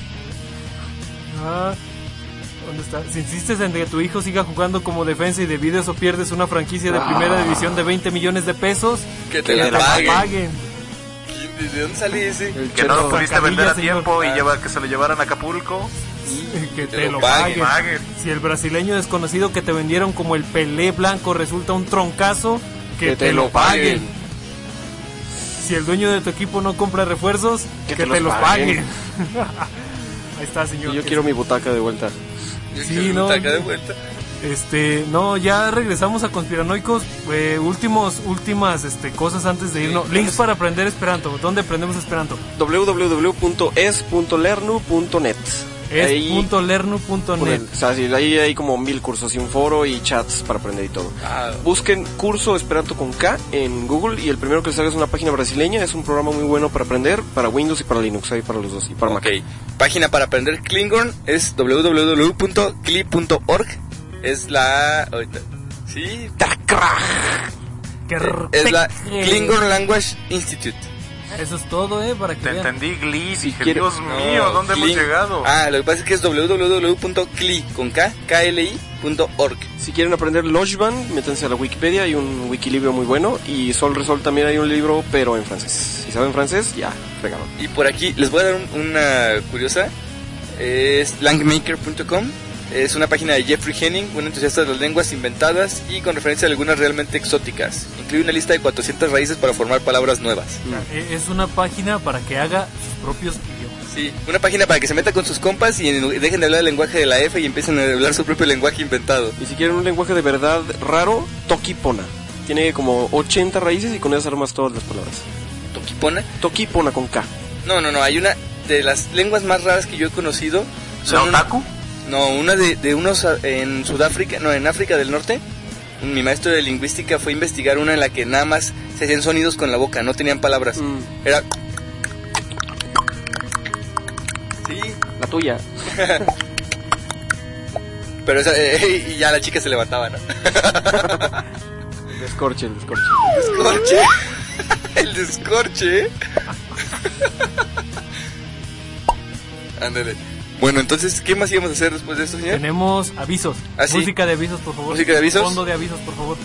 ¿Dónde está? Si insistes en que tu hijo siga jugando como defensa y debido a eso pierdes una franquicia de primera división de 20 millones de pesos, que te la paguen. ¿De dónde sale ese? Que no lo pudiste vender a tiempo y que se lo llevaran a Acapulco. Que te lo paguen. Si el brasileño desconocido que te vendieron como el Pelé blanco resulta un troncazo, que te lo paguen. Si el dueño de tu equipo no compra refuerzos, que te los paguen. Ahí está, señor. Yo quiero mi butaca de vuelta. Sí, no. Ya regresamos a Conspiranoicos. Últimas cosas antes de irnos. Links para aprender Esperanto. ¿Dónde aprendemos Esperanto? www.es.lernu.net. Es.lernu.net. O sea, ahí hay como 1000 cursos y un foro y chats para aprender y todo. Busquen curso Esperanto con K en Google y el primero que les salga es una página brasileña. Es un programa muy bueno para aprender para Windows y para Linux, hay para los dos y para Mac. Página para aprender Klingon es www.kli.org. Es la... ahorita. Sí. Es la Klingon Language Institute. Eso es todo, para que vean. Entendí, Glee, dije, Dios mío, ¿dónde hemos llegado? Lo que pasa es que es www.kli.org. Si quieren aprender Lojban, métanse a la Wikipedia, hay un wikilibro muy bueno. Y Sol Resol también hay un libro, pero en francés. Si saben francés, ya, regaron. Y por aquí, les voy a dar una curiosa. Es langmaker.com. Es una página de Jeffrey Henning, un entusiasta de las lenguas inventadas y con referencia a algunas realmente exóticas. Incluye una lista de 400 raíces para formar palabras nuevas. Es una página para que haga sus propios idiomas. Sí, una página para que se meta con sus compas y dejen de hablar el lenguaje de la F y empiecen a hablar su propio lenguaje inventado. Y si quieren un lenguaje de verdad raro, Tokipona. Tiene como 80 raíces y con esas armas todas las palabras. ¿Tokipona? Tokipona con K. No, hay una de las lenguas más raras que yo he conocido. ¿La otaku? No, una de unos en Sudáfrica, en África del Norte. Mi maestro de lingüística fue a investigar una en la que nada más se hacían sonidos con la boca, no tenían palabras. Era... Sí. La tuya. Pero esa, y ya la chica se levantaba, ¿no? Descorche. ¿Descorche? El descorche. Ándale. Bueno, entonces, ¿qué más íbamos a hacer después de esto, señor? Tenemos avisos. ¿Sí? Música de avisos, por favor. ¿Música de avisos? Fondo de avisos, por favor.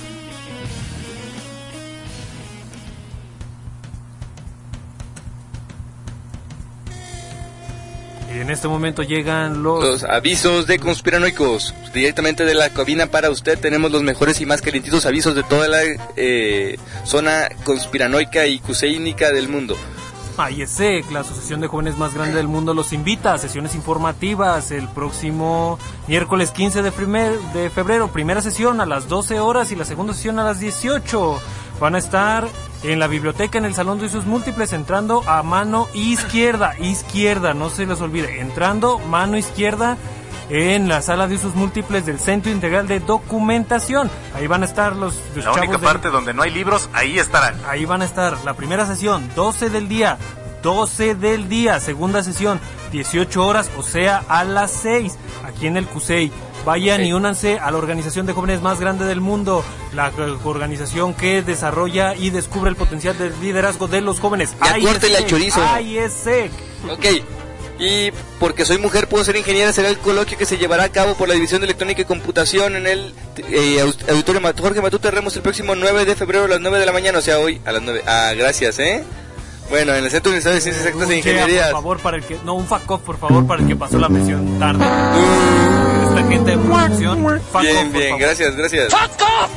Y en este momento llegan los avisos de Conspiranoicos. Directamente de la cabina para usted tenemos los mejores y más calientitos avisos de toda la zona conspiranoica y cuseínica del mundo. AIESEC, la asociación de jóvenes más grande del mundo, los invita a sesiones informativas el próximo miércoles 15 de febrero. Primera sesión a las 12 horas y la segunda sesión a las 18. Van a estar en la biblioteca, en el Salón de Usos Múltiples, entrando a mano izquierda, no se les olvide, entrando mano izquierda en la sala de usos múltiples del Centro Integral de Documentación. Ahí van a estar los la chavos única parte donde no hay libros, ahí estarán. Ahí van a estar. La primera sesión, 12 del día. Segunda sesión, 18 horas, o sea, a las 6, aquí en el CUSEI. Vayan y únanse a la organización de jóvenes más grande del mundo, la organización que desarrolla y descubre el potencial del liderazgo de los jóvenes. Córtele al chorizo. AIESEC. Ok. Y porque soy mujer puedo ser ingeniera, será el coloquio que se llevará a cabo por la División de Electrónica y Computación en el Auditorio Jorge Matute Remos el próximo 9 de febrero a las 9 de la mañana, o sea, hoy a las 9. Gracias, Bueno, en el Centro Universitario de Ciencias Exactas e Ingeniería. Por favor, para el que... No, un fuck-off, por favor, para el que pasó la mención tarde. Esta gente de producción. Bien, gracias. ¡Fuck off!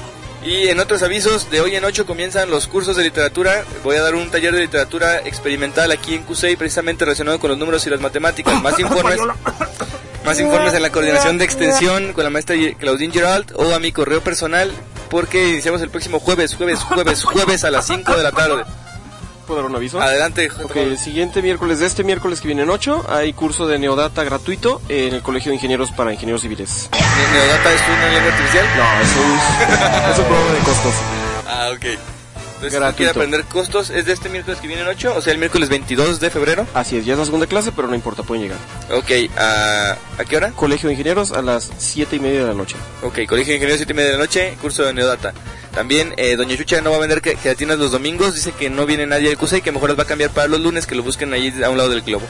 Y en otros avisos, de hoy en 8 comienzan los cursos de literatura. Voy a dar un taller de literatura experimental aquí en CUSEI, precisamente relacionado con los números y las matemáticas. Más informes en la coordinación de extensión con la maestra Claudine Gerald o a mi correo personal, porque iniciamos el próximo jueves a las 5 de la tarde. ¿Puedo dar un aviso? Adelante. Ok, el siguiente miércoles, este miércoles que viene en 8, hay curso de Neodata gratuito en el Colegio de Ingenieros para Ingenieros Civiles. ¿Neodata es una lengua artificial? No, es un programa de costos. Ah, ok. Entonces, si quiere aprender costos, es de este miércoles que viene en 8, o sea, el miércoles 22 de febrero. Así es, ya es la segunda clase, pero no importa, pueden llegar. Ok, ¿a qué hora? Colegio de Ingenieros a las 7:30 de la noche. Ok, Colegio de Ingenieros 7:30 de la noche, curso de Neodata. También, Doña Chucha no va a vender gelatinas los domingos, dice que no viene nadie del CUSEI, que mejor las va a cambiar para los lunes, que lo busquen ahí a un lado del globo.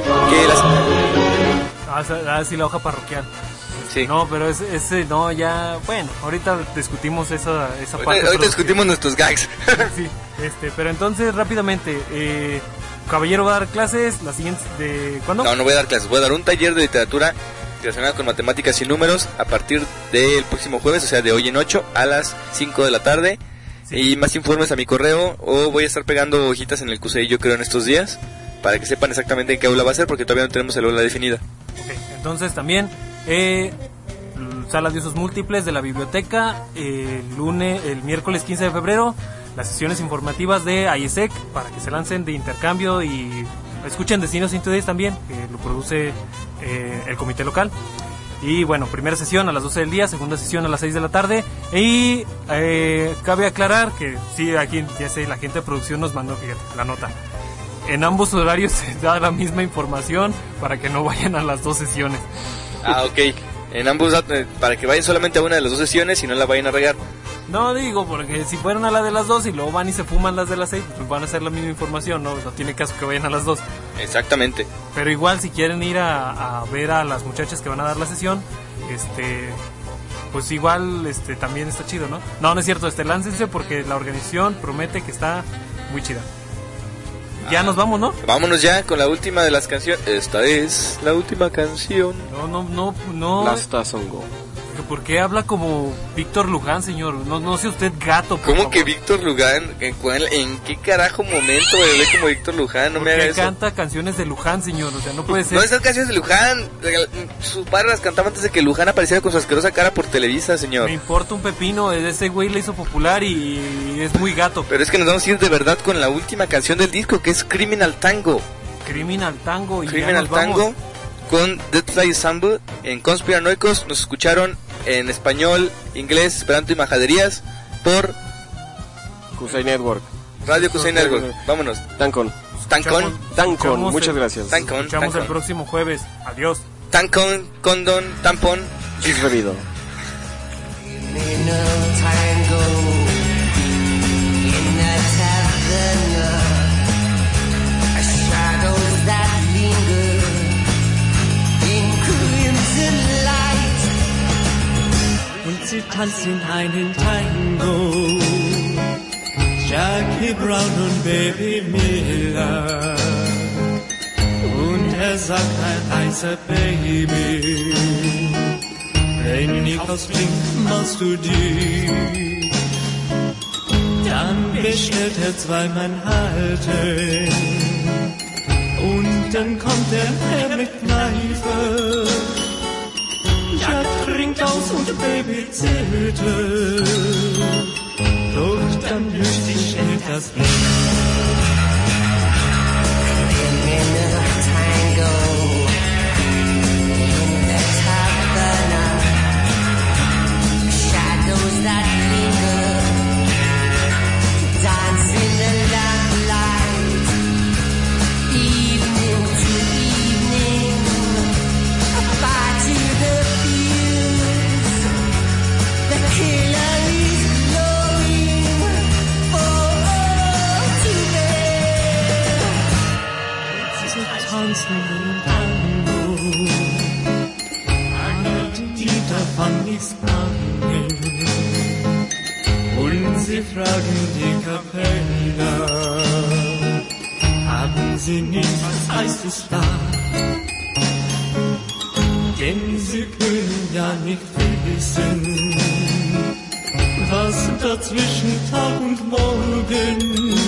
Sí, la hoja parroquial. Sí. No, pero ese no, ya, bueno, ahorita discutimos esa parte. Ahorita discutimos nuestros gags. Sí, pero entonces rápidamente, Caballero va a dar clases, las siguientes de ¿cuándo? No voy a dar clases, voy a dar un taller de literatura relacionado con matemáticas y números a partir del próximo jueves, o sea, de hoy en 8 a las 5 de la tarde. Sí. Y más informes a mi correo, o voy a estar pegando hojitas en el CUSEI, yo creo, en estos días, para que sepan exactamente en qué aula va a ser, porque todavía no tenemos el aula definida. Ok, entonces también sala de usos múltiples de la biblioteca, el miércoles 15 de febrero, las sesiones informativas de IESEC para que se lancen de intercambio y escuchen Destinos Into Days también, que lo produce el comité local. Y bueno, primera sesión a las 12 del día, segunda sesión a las 6 de la tarde. Y cabe aclarar que sí, aquí ya sé, la gente de producción nos mandó, fíjate, la nota. En ambos horarios se da la misma información para que no vayan a las dos sesiones. Ah, ok. En ambos, para que vayan solamente a una de las dos sesiones y no la vayan a regar. No digo, porque si fueron a la de las dos y luego van y se fuman las de las 6, pues van a hacer la misma información, no tiene caso que vayan a las dos. Exactamente. Pero igual si quieren ir a ver a las muchachas que van a dar la sesión, pues igual también está chido, ¿no? No es cierto, láncense porque la organización promete que está muy chida. Ya nos vamos, ¿no? Vámonos ya con la última de las canciones. Esta es la última canción. No. Last Songo. ¿Por qué habla como Víctor Luján, señor? No sea usted gato, por ¿Cómo favor? que Víctor Luján? ¿En qué carajo momento hablé como Víctor Luján? No me haga eso. Canta canciones de Luján, señor, o sea, no puede ser. No, esas canciones de Luján. Su padre las cantaba antes de que Luján apareciera con su asquerosa cara por Televisa, señor. Me importa un pepino, ese güey le hizo popular y es muy gato. Pero es que nos vamos a ir de verdad con la última canción del disco, que es Criminal Tango. Criminal Tango. Criminal Tango con Deathfly Ensemble en Conspiranoicos. Nos escucharon en español, inglés, esperanto y majaderías por CUSEI Network. Radio CUSEI Network. Vámonos. Tancon. Muchas gracias. Nos escuchamos el próximo jueves. Adiós. Tancon, condón, tampón. Chis bebido. Und sie tanzen einen Tango. Jackie Brown und Baby Miller. Und sagt ein heißer Baby, wenn ich aus Flink machst du die. Dann bestellt zwei Manhattan. Und dann kommt der Herr mit Kneife. Jack trinkt aus und Baby zittert. Doch dann löst sich schnell das Licht. Und sie fragen die Kapelle, haben sie nicht, was heißt es da? Denn sie können ja nicht wissen, was dazwischen Tag und Morgen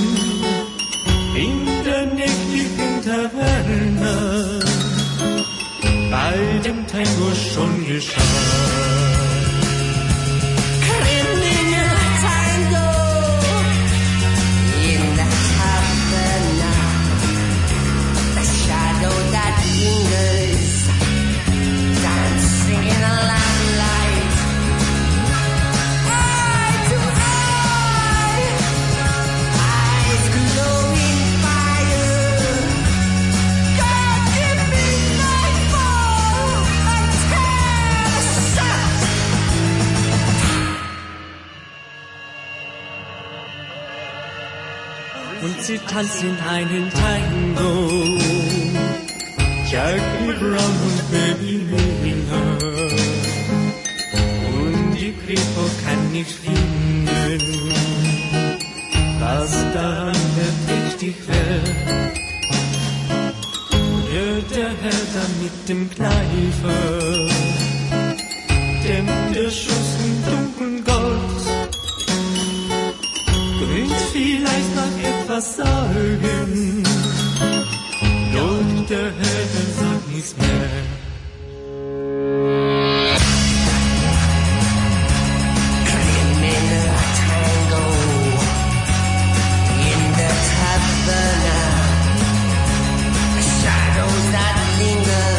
in der nächtlichen Taverne bei dem Tango schon geschah. Criminal tango in the Havana, the shadow that lingers, dancing in the lamplight, eye to eye, eyes glowing fire. God give me nightfall and tear the sun. Und sie tanzen einen Tango. Jackie Brown und Baby Miller. Und die Kripo kann nicht finden, was daran verdächtig wäre. Wird der Herr da mit dem Kneifer, dämmt der Schuss im dunklen Gold, bringt vielleicht noch etwas Sorgen, doch der Herr sagt nichts mehr. Criminal tango in the Havana, shadows that linger,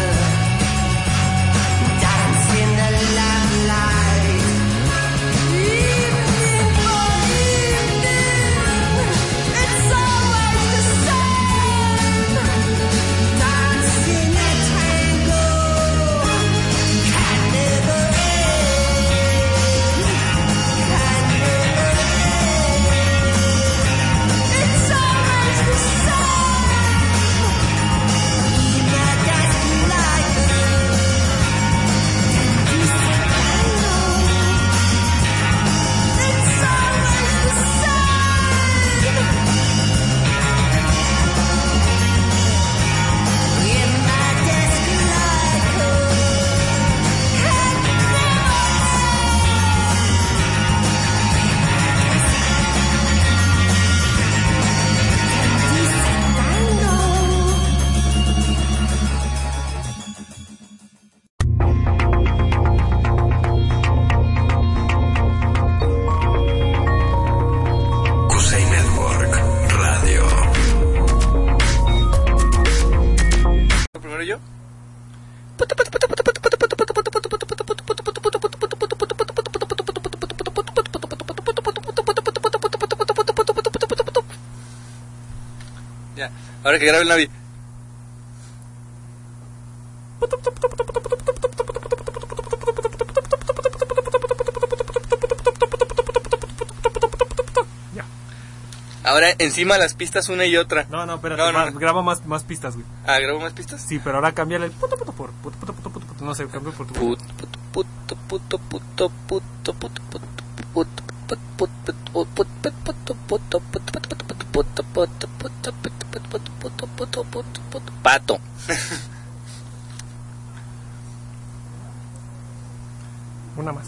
dance in the lamplight, evening for evening, it's always the same. Dancing a tango can never end, can never end. It's always the same. Even that's like it's always the same. In my desk like Kusei Network Radio. Primero yo. Ya, ahora que grabe el Navi. Ahora encima las pistas una y otra. No, espérate, graba más pistas, güey. Ah, ¿grabo más pistas? Sí, pero ahora cámbiale el puto por puto, no sé, cambio por tu puto pato. Una más.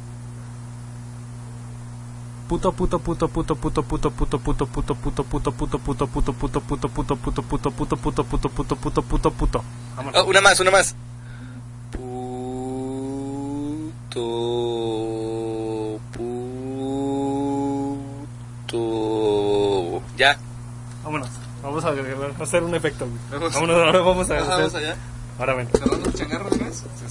Puto. Vámonos. Una más. Puto. Ya. Vámonos. Vamos a hacer un efecto, güey. Vámonos, ahora vamos a hacer. Vamos allá. Ahora ven. ¿Cerrando los changarros más?